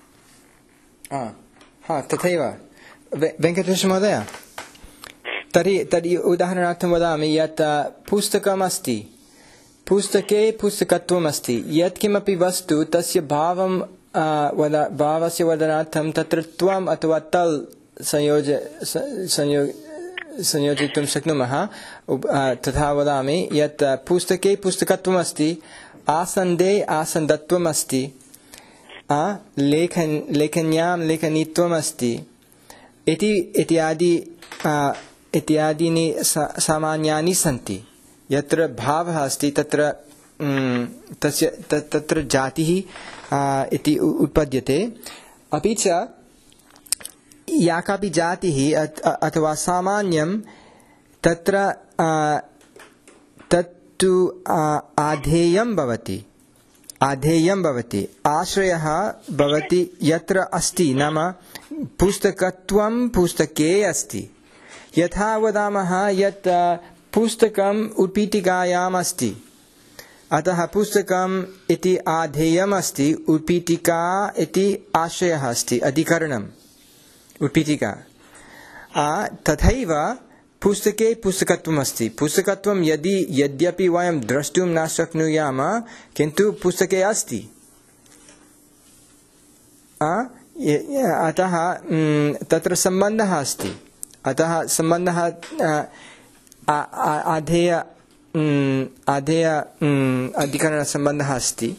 तथैव वेङ्कटेशमहोदय तर्हि तर्हि उदाहरणार्थं वदामि यत् पुस्तकमस्ति पुस्तके पुस्तकत्वम् अस्ति यत्किमपि वस्तु तस्य भावं वद भावस्य वदनार्थं तत्र त्वम् अथवा तल् संयोज संयो संयोजयितुं शक्नुमः तथा वदामि यत् पुस्तके पुस्तकत्वम् अस्ति आसन्दे आसन्दत्वम् अस्ति लेखन लेखन्यां लेखनीत्वम् अस्ति इति इत्यादि इत्यादीनि सामान्यानि सन्ति। यत्र भावः अस्ति तत्र तस्य तत्र जातिः इति उत्पद्यते। अपि च या कापि जातिः अथवा सामान्यं तत्र तत्तु आधेयं भवति आधेयं भवति आश्रयः भवति यत्र अस्ति, नाम पुस्तकत्वं पुस्तके अस्ति। यथा वदामः यत् पुस्तकम् उत्पीठिकायाम् अस्ति, अतः पुस्तकम् इति आधेयम् अस्ति, उत्पीठिका इति आश्रयः अस्ति, अधिकरणम् उत्पीठिका। तथैव पुस्तके पुस्तकत्वम् अस्ति। पुस्तकत्वं यदि यद्यपि वयं द्रष्टुं न शक्नुयाम, किन्तु पुस्तके अस्ति। अतः तत्र सम्बन्धः अस्ति। अतः सम्बन्धः आधेय आधेय अधिकरणसम्बन्धः अस्ति।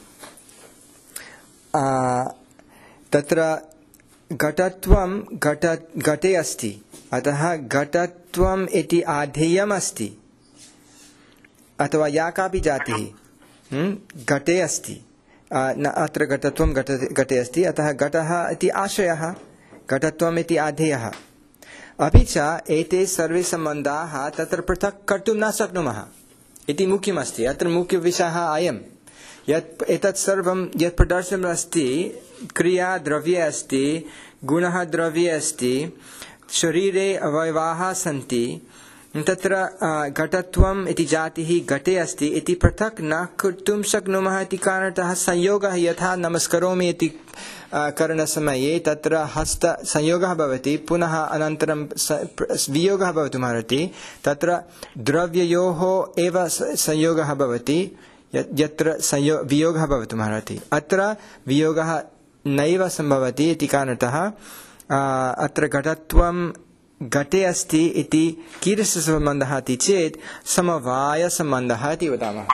तत्र घटत्वं घट घटे अस्ति, अतः घटत्वम् इति आधेयम् अस्ति। अथवा या कापि जातिः घटे अस्ति, अत्र घटत्वं घटे अस्ति, अतः घटः इति आश्रयः, घटत्वम् इति आधेयः। अपि च एते सर्वे सम्बन्धाः तत्र पृथक् कर्तुं न शक्नुमः इति मुख्यमस्ति। अत्र मुख्यविषयः अयं यत् एतत् सर्वं यत् प्रदर्शनम् अस्ति, क्रिया द्रव्ये अस्ति, गुणः द्रव्ये अस्ति, शरीरे अवयवाः सन्ति, तत्र घटत्वम् इति जातिः घटे अस्ति इति पृथक् न कर्तुं शक्नुमः इति कारणतः संयोगः, यथा नमस्करोमि इति करणसमये तत्र हस्त संयोगः भवति, पुनः अनन्तरं वियोगः भवितुमर्हति, तत्र द्रव्ययोः एव संयोगः भवति यत्र संयो वियोगः भवितुमर्हति। अत्र वियोगः नैव सम्भवति इति कारणतः अत्र घटत्वं घटे अस्ति इति कीदृशसम्बन्धः इति चेत् समवायसम्बन्धः इति वदामः।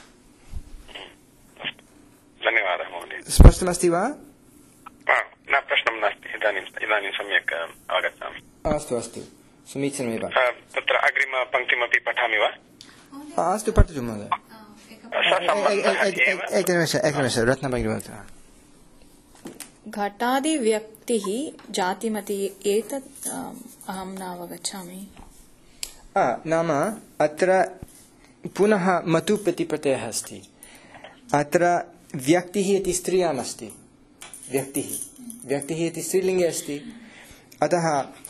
धन्यवादः महोदय। स्पष्टमस्ति वा? न, प्रश्नं नास्ति। इदानीं इदानीं सम्यक् अवगच्छामि। अस्तु अस्तु, समीचीनमेव। तत्र अग्रिमपङ्क्तिमपि पठामि वा? अस्तु, पठतु महोदय। एकनिमेष एकनिमेष रत्नभगिनी। घटादि व्यक्तिः जातिमति, एतत् अहं न अवगच्छामि। नाम अत्र पुनः मतु प्रतिप्रत्ययः अस्ति। अत्र व्यक्तिः इति स्त्रियाम् अस्ति। व्यक्तिः व्यक्तिः इति स्त्रीलिङ्गे अस्ति। अतः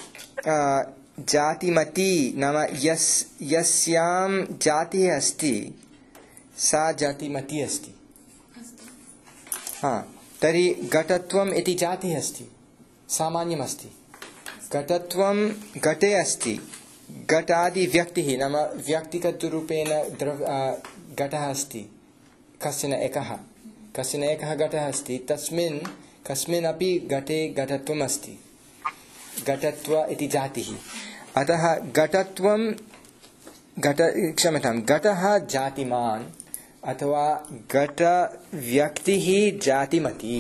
जातिमती नाम यस् यस्यां जातिः अस्ति सा जातिमती अस्ति। हा, तर्हि घटत्वम् इति जातिः अस्ति, सामान्यमस्ति। घटत्वं घटे अस्ति। घटादि व्यक्तिः नाम व्यक्तिगतरूपेण घटः अस्ति, कश्चन एकः कश्चन एकः घटः अस्ति, तस्मिन् कस्मिन् अपि घटे घटत्वम् अस्ति। घटत्व इति जातिः। अतः घटत्वं घट क्षम्यतां घटः जातिमान् अथवा घट व्यक्तिः जातिमती।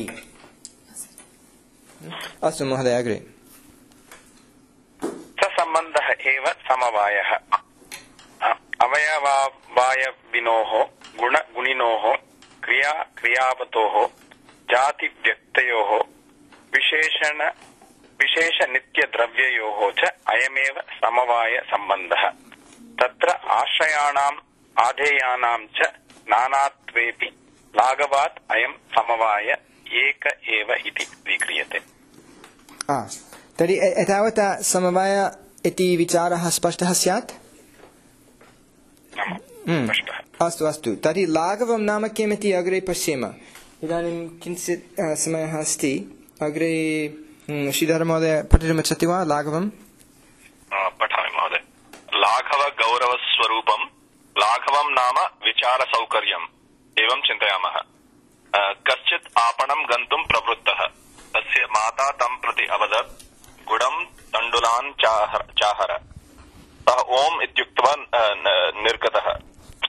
अस्तु महोदय, अग्रे। सम्बन्धः एव समवायः। अवयवावयविनोः गुणगुणिनोः क्रिया क्रियावतोः जातिव्यक्तयोः विशेषण विशेषनित्यद्रव्ययोः च अयमेव समवायसम्बन्धः। तत्र आश्रयाणाम् आधेयानां च नानात्वेपि लाघवात् अयं समवाय एक एव इति स्वीक्रियते। तर्हि एतावता समवाय इति विचारः स्पष्टः स्यात्? अस्तु अस्तु, तर्हि लाघवं नाम किमिति अग्रे पश्येम। इदानीं किञ्चित् समयः अस्ति। अग्रे श्रीधर महोदय पठितुमिच्छति वा लाघवं? पठामि महोदय। लाघवगौरवस्वरूपं लाघवं नाम विचारसौकर्यम् एवं चिन्तयामः। कश्चित् आपणं गन्तुं प्रवृत्तः। तस्य माता तं प्रति अवदत्, गुडं तण्डुलान् चाहर। सः ओम् इत्युक्त्वा निर्गतः।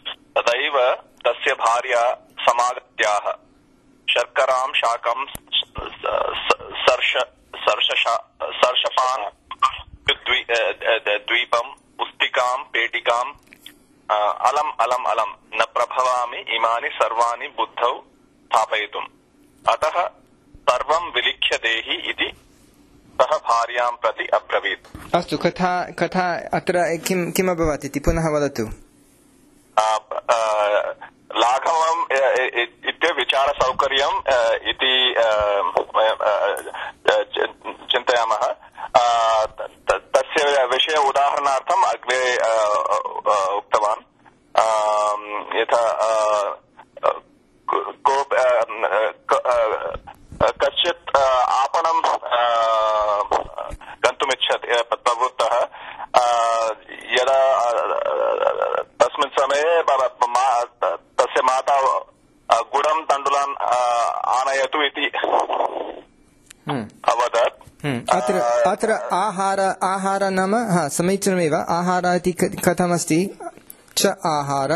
तदैव तस्य भार्या समागत्याह शर्करां शाकं सर्ष सर्षपान् द्वीपम् पुस्तिकां पेटिकां अलम् अलम् अलम् न प्रभवामि इमानि सर्वाणि बुद्धौ स्थापयितुम् अतः सर्वं विलिख्य देहि इति सः भार्यां प्रति अब्रवीत्। अस्तु, कथा कथा अत्र किं किम् अभवत् इति पुनः वदतु। लाघवम् इत्युक्ते विचारसौकर्यम् इति चिन्तयामः। तस्य विषय उदाहरणार्थम् अग्रे उक्तवान् यथा कश्चित् आपणं गन्तुमिच्छति प्रवृत्तः यदा तस्मिन् समये तस्य माता गुडं तण्डुलान् आनयतु इति अवदत्। अत्र अत्र आहार आहार नाम हा समीचीनमेव। आहार इति कथमस्ति? च आहार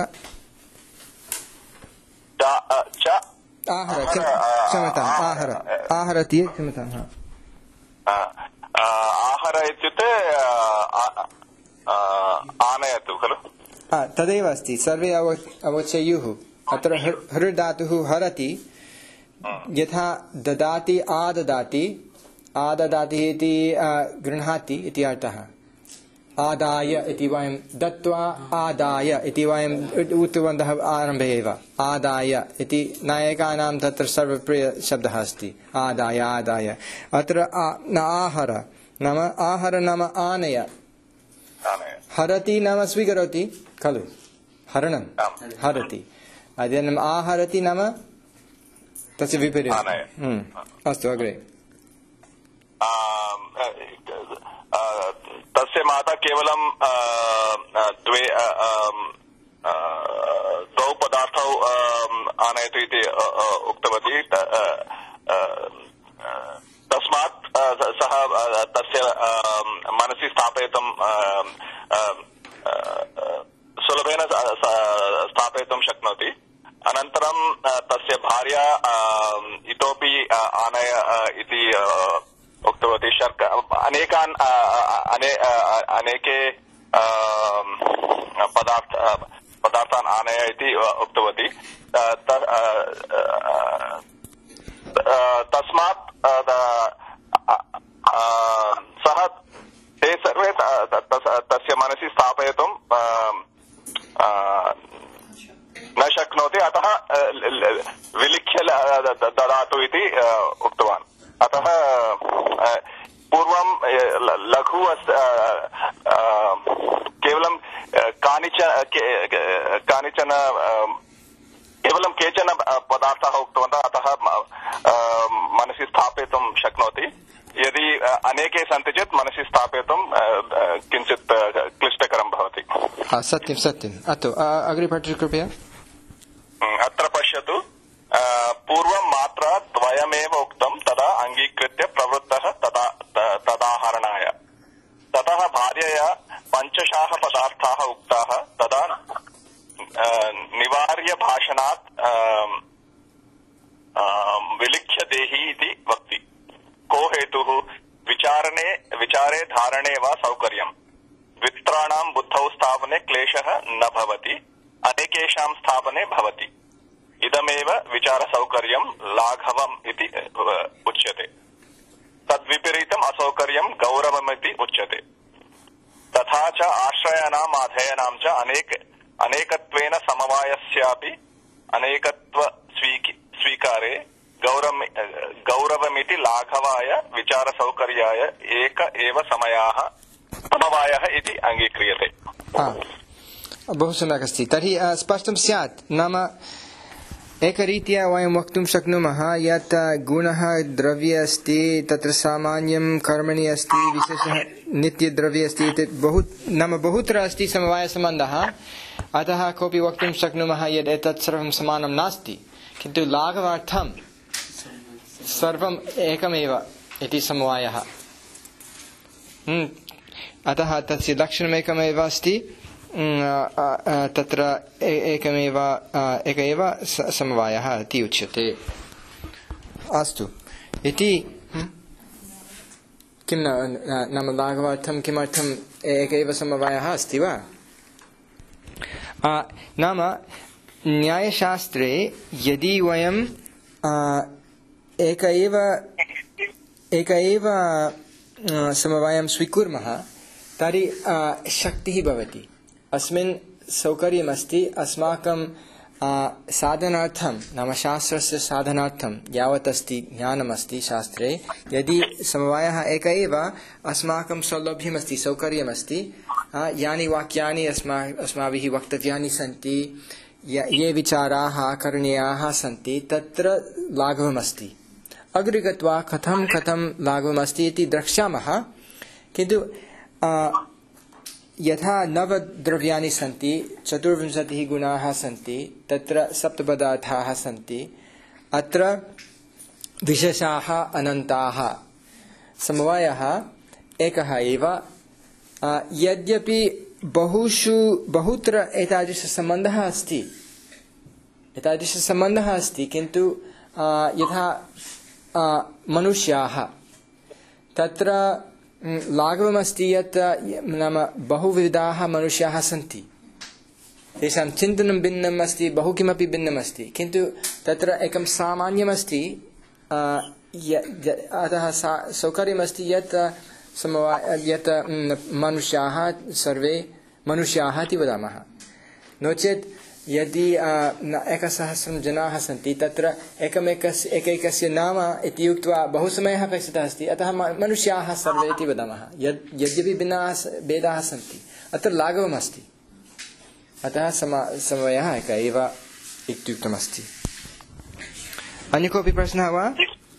आहार क्षम्यताम् आहार आहार इति क्षम्यताम् आहार इत्युक्ते आनयतु खलु? तदेव अस्ति, सर्वे अवचयुः। अत्र हृ धातुः हरति, यथा ददाति आददाति आददाति इति गृह्णाति इति अर्थः। आदाय इति वयं दत्त्वा आदाय इति वयं उक्तवन्तः आरम्भे एव। आदाय इति नायकानां तत्र सर्वप्रियशब्दः अस्ति, आदाय आदाय। अत्र न आहर नाम आहर नाम आनय, हरति नाम स्वीकरोति खलु, हरणं हरति। इदानीम् आहरति नाम तस्य विपरीतम्। अस्तु, अग्रे। तस्य माता केवलं द्वे द्वौ पदार्थौ आनयतु इति उक्तवती। तस्मात् सः तस्य मनसि स्थापयितुं सुलभेन स्थापयितुं शक्नोति। अनन्तरं तस्य भार्या इतोपि आनय इति उक्तवती। शर्क अनेकान् अने अनेके पदार्थ पदार्थान् आनय इति उक्तवती। तस्मात् सः ते सर्वे तस्य मनसि स्थापयितुं न शक्नोति, अतः विलिख्य ददातु इति उक्तवान्। अतः पूर्वं लघु केवलं कानिचन कानिचन केवलं केचन पदार्थाः उक्तवन्तः, अतः मनसि स्थापयितुं शक्नोति। यदि अनेके सन्ति चेत् मनसि स्थापयितुं किञ्चित् क्लिष्टकरं भवति। सत्यं सत्यम्। अस्तु, अग्रे पठतु कृपया। अत्र पश्यतु, पूर्वं मात्रा द्वयमेव उक्तं, तदा अङ्गीकृत्य प्रवृत्तः तदा तदाहरणाय। ततः भार्यया पञ्चशाः पदार्थाः उक्ताः, तदा निवार्य भाषणात् विलिख्य देहि इति वक्ति। को हेतुः? विचारणे विचारे धारणे वा सौकर्यम्। द्वित्राणां बुद्धौ स्थापने क्लेशः न भवति, अनेकेषां स्थापने भवति। इदमेव विचारसौकर्यं लाघवम् इति उच्यते। तद्विपरीतम् असौकर्यं गौरवमिति उच्यते। तथा च आश्रयाणाम् आधेयानां च अनेक अनेकत्वेन समवायस्यापि अनेकत्व स्वीकारे गौरव गौरवमिति लाघवाय विचारसौकर्याय एक एव समयाः समवायः इति अङ्गीक्रियते। बहु सम्यक् अस्ति। तर्हि स्पष्टं स्यात्, नाम एकरीत्या वयं वक्तुं शक्नुमः यत् गुणः द्रव्ये अस्ति, तत्र सामान्यं कर्मणि अस्ति, विशेषः नित्यद्रव्ये अस्ति इति बहु नाम बहुत्र अस्ति समवायसम्बन्धः। अतः कोऽपि वक्तुं शक्नुमः यत् एतत् सर्वं समानं नास्ति, किन्तु लाघवार्थं सर्वम् एकमेव इति समवायः। अतः तस्य लक्षणमेकमेव अस्ति, तत्र एकमेव एक एव समवायः इति उच्यते। अस्तु, इति किं नाम लाघवार्थं किमर्थम् एक एव समवायः अस्ति वा? नाम न्यायशास्त्रे यदि वयं एक एव एक एव समवायं स्वीकुर्मः तर्हि शक्तिः भवति। अस्मिन् सौकर्यमस्ति अस्माकं साधनार्थं नाम शास्त्रस्य साधनार्थं यावत् अस्ति ज्ञानमस्ति शास्त्रे, यदि समवायः एक एव अस्माकं सौलभ्यमस्ति सौकर्यमस्ति, यानि वाक्यानि अस्मा अस्माभिः वक्तव्यानि सन्ति, ये विचाराः करणीयाः सन्ति, तत्र लाघवमस्ति। अग्रे गत्वा कथं कथं लाघवमस्ति इति द्रक्ष्यामः। किन्तु यथा नवद्रव्याणि सन्ति, चतुर्विंशतिः गुणाः सन्ति, तत्र सप्तपदार्थाः सन्ति, अत्र विशेषाः अनन्ताः। समवायः एकः एव, यद्यपि बहुषु बहुत्र एतादृशसम्बन्धः अस्ति एतादृशसम्बन्धः अस्ति किन्तु यथा मनुष्याः तत्र लाघवमस्ति यत् नाम बहुविधाः मनुष्याः सन्ति, तेषां चिन्तनं भिन्नम् अस्ति, बहु किमपि भिन्नम् अस्ति, किन्तु तत्र एकं सामान्यमस्ति। अतः सौकर्यमस्ति यत् समवाय यत् मनुष्याः सर्वे मनुष्याः इति वदामः। नो चेत् यदि एकसहस्रं जनाः सन्ति तत्र एकमेकस्य एकैकस्य नाम इति उक्त्वा बहु समयः अपेक्षितः अस्ति, अतः मनुष्याः सर्वे इति वदामः। यद् यद्यपि भिन्नाः भेदाः सन्ति अत्र लाघवमस्ति, अतः सम समवायः एकः एव इत्युक्तमस्ति। अन्य कोऽपि प्रश्नः वा?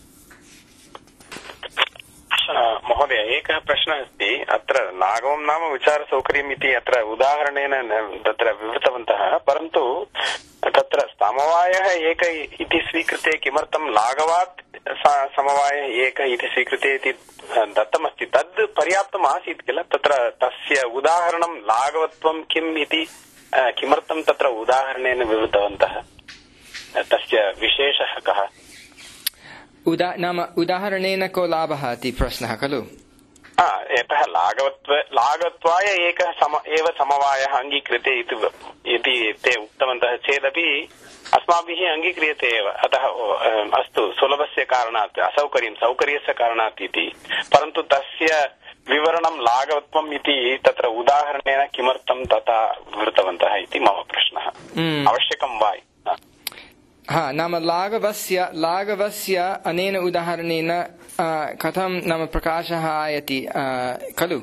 महोदय, एकः प्रश्नः अस्ति। अत्र लाघवं नाम विचारसौकर्यम् इति अत्र उदाहरणेन तत्र विवृतवन्तः, परन्तु तत्र समवायः एक इति स्वीकृते किमर्थं लाघवात् समवायः एक इति स्वीकृते इति दत्तमस्ति? तद् पर्याप्तम् आसीत् किल? तत्र तस्य उदाहरणं लाघवत्वं किम् इति किमर्थं तत्र उदाहरणेन विवृतवन्तः? तस्य विशेषः कः? उदा नाम उदाहरणेन को लाभः इति प्रश्नः खलु? यतः लाघवत्व लाघवत्वाय एकः सम एव समवायः अङ्गीक्रियते इति ते उक्तवन्तः चेदपि अस्माभिः अङ्गीक्रियते एव। अतः अस्तु, सुलभस्य कारणात्, असौकर्यं सौकर्यस्य कारणात् इति, परन्तु तस्य विवरणं लाघवत्वम् इति तत्र उदाहरणेन किमर्थं तथा वृतवन्तः इति मम प्रश्नः। आवश्यकं वा? हा, नाम लाघवस्य लाघवस्य अनेन उदाहरणेन कथं नाम प्रकाशः आयति खलु?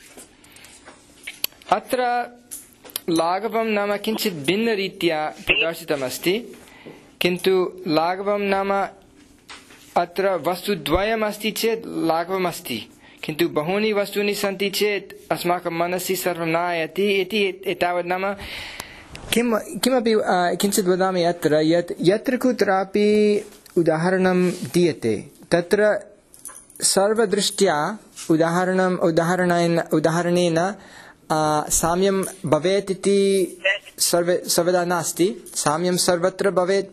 अत्र लाघवं नाम किञ्चित् भिन्नरीत्या प्रदर्शितमस्ति, किन्तु लाघवं नाम अत्र वस्तुद्वयमस्ति चेत् लाघवमस्ति, किन्तु बहूनि वस्तूनि सन्ति चेत् अस्माकं मनसि सर्वं न आयाति इति एतावत् नाम किं किमपि किञ्चित् वदामि अत्र यत् यत्र कुत्रापि उदाहरणं दीयते तत्र सर्वदृष्ट्या उदाहरणम् उदाहरणेन उदाहरणेन साम्यं भवेत् इति सर्वे सर्वदा नास्ति। साम्यं सर्वत्र भवेत्।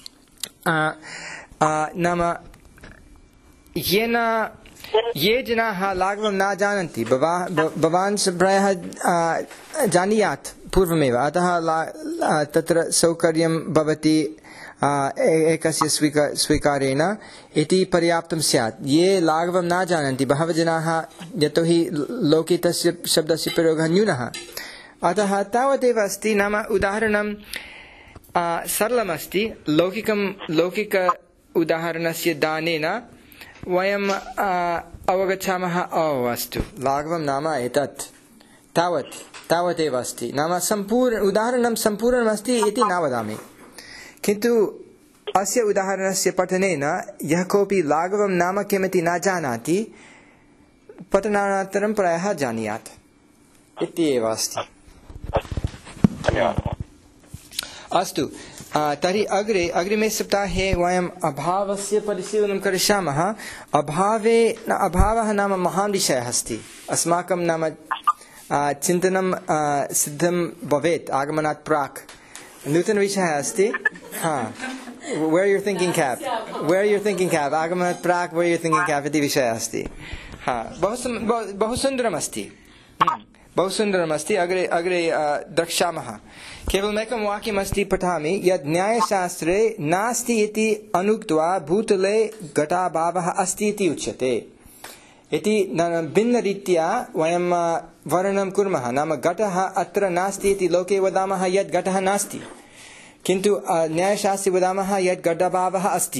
नाम येन ये जनाः लाघवं न जानन्ति, भवान् प्रायः जानीयात् पूर्वमेव, अतः तत्र सौकर्यं भवति एकस्य स्वीकार स्वीकारेण इति पर्याप्तं स्यात्। ये लाघवं न जानन्ति, बहवः जनाः, यतोहि लोके तस्य शब्दस्य प्रयोगः न्यूनः, अतः तावदेव अस्ति। नाम उदाहरणं सरलमस्ति। लौकिकं लौकिक उदाहरणस्य दानेन वयम् अवगच्छामः, ओ अस्तु, लाघवं नाम एतत्, तावत् तावदेव अस्ति। नाम सम्पूर्ण उदाहरणं सम्पूर्णमस्ति इति न वदामि, किन्तु अस्य उदाहरणस्य पठनेन यः कोऽपि लाघवं नाम किमिति न जानाति, पठनानन्तरं प्रायः जानीयात् इति एव अस्ति। अस्तु, तर्हि अग्रे अग्रिमे सप्ताहे वयम् अभावस्य परिशीलनं करिष्यामः। अभावे अभावः नाम महान् विषयः अस्ति। अस्माकं नाम चिन्तनं सिद्धं भवेत् आगमनात् प्राक्। नूतनविषयः अस्ति। हा, where you're thinking cap, where you're thinking cap, आगमनात् प्राक् where you're thinking cap इति विषयः अस्ति. हा, बहु बहु सुन्दरम् अस्ति, बहु सुन्दरम् अस्ति. अग्रे अग्रे द्रक्ष्यामः. केवलम् एकं वाक्यमस्ति, पठामि. यद् न्यायशास्त्रे नास्ति इति अनुक्त्वा भूतले घटाभावः अस्ति इति उच्यते. इति भिन्नरीत्या वयं वर्णनं कुर्मः. नाम घटः अत्र नास्ति इति लोके वदामः यद् घटः नास्ति, किन्तु न्यायशास्त्रे वदामः यद् घटाभावः अस्ति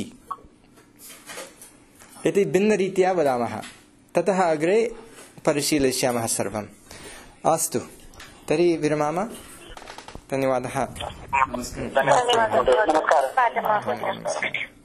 इति भिन्नरीत्या वदामः. ततः अग्रे परिशीलयिष्यामः सर्वम्. अस्तु, तर्हि विरमामः. धन्यवादः. नमस्कारः.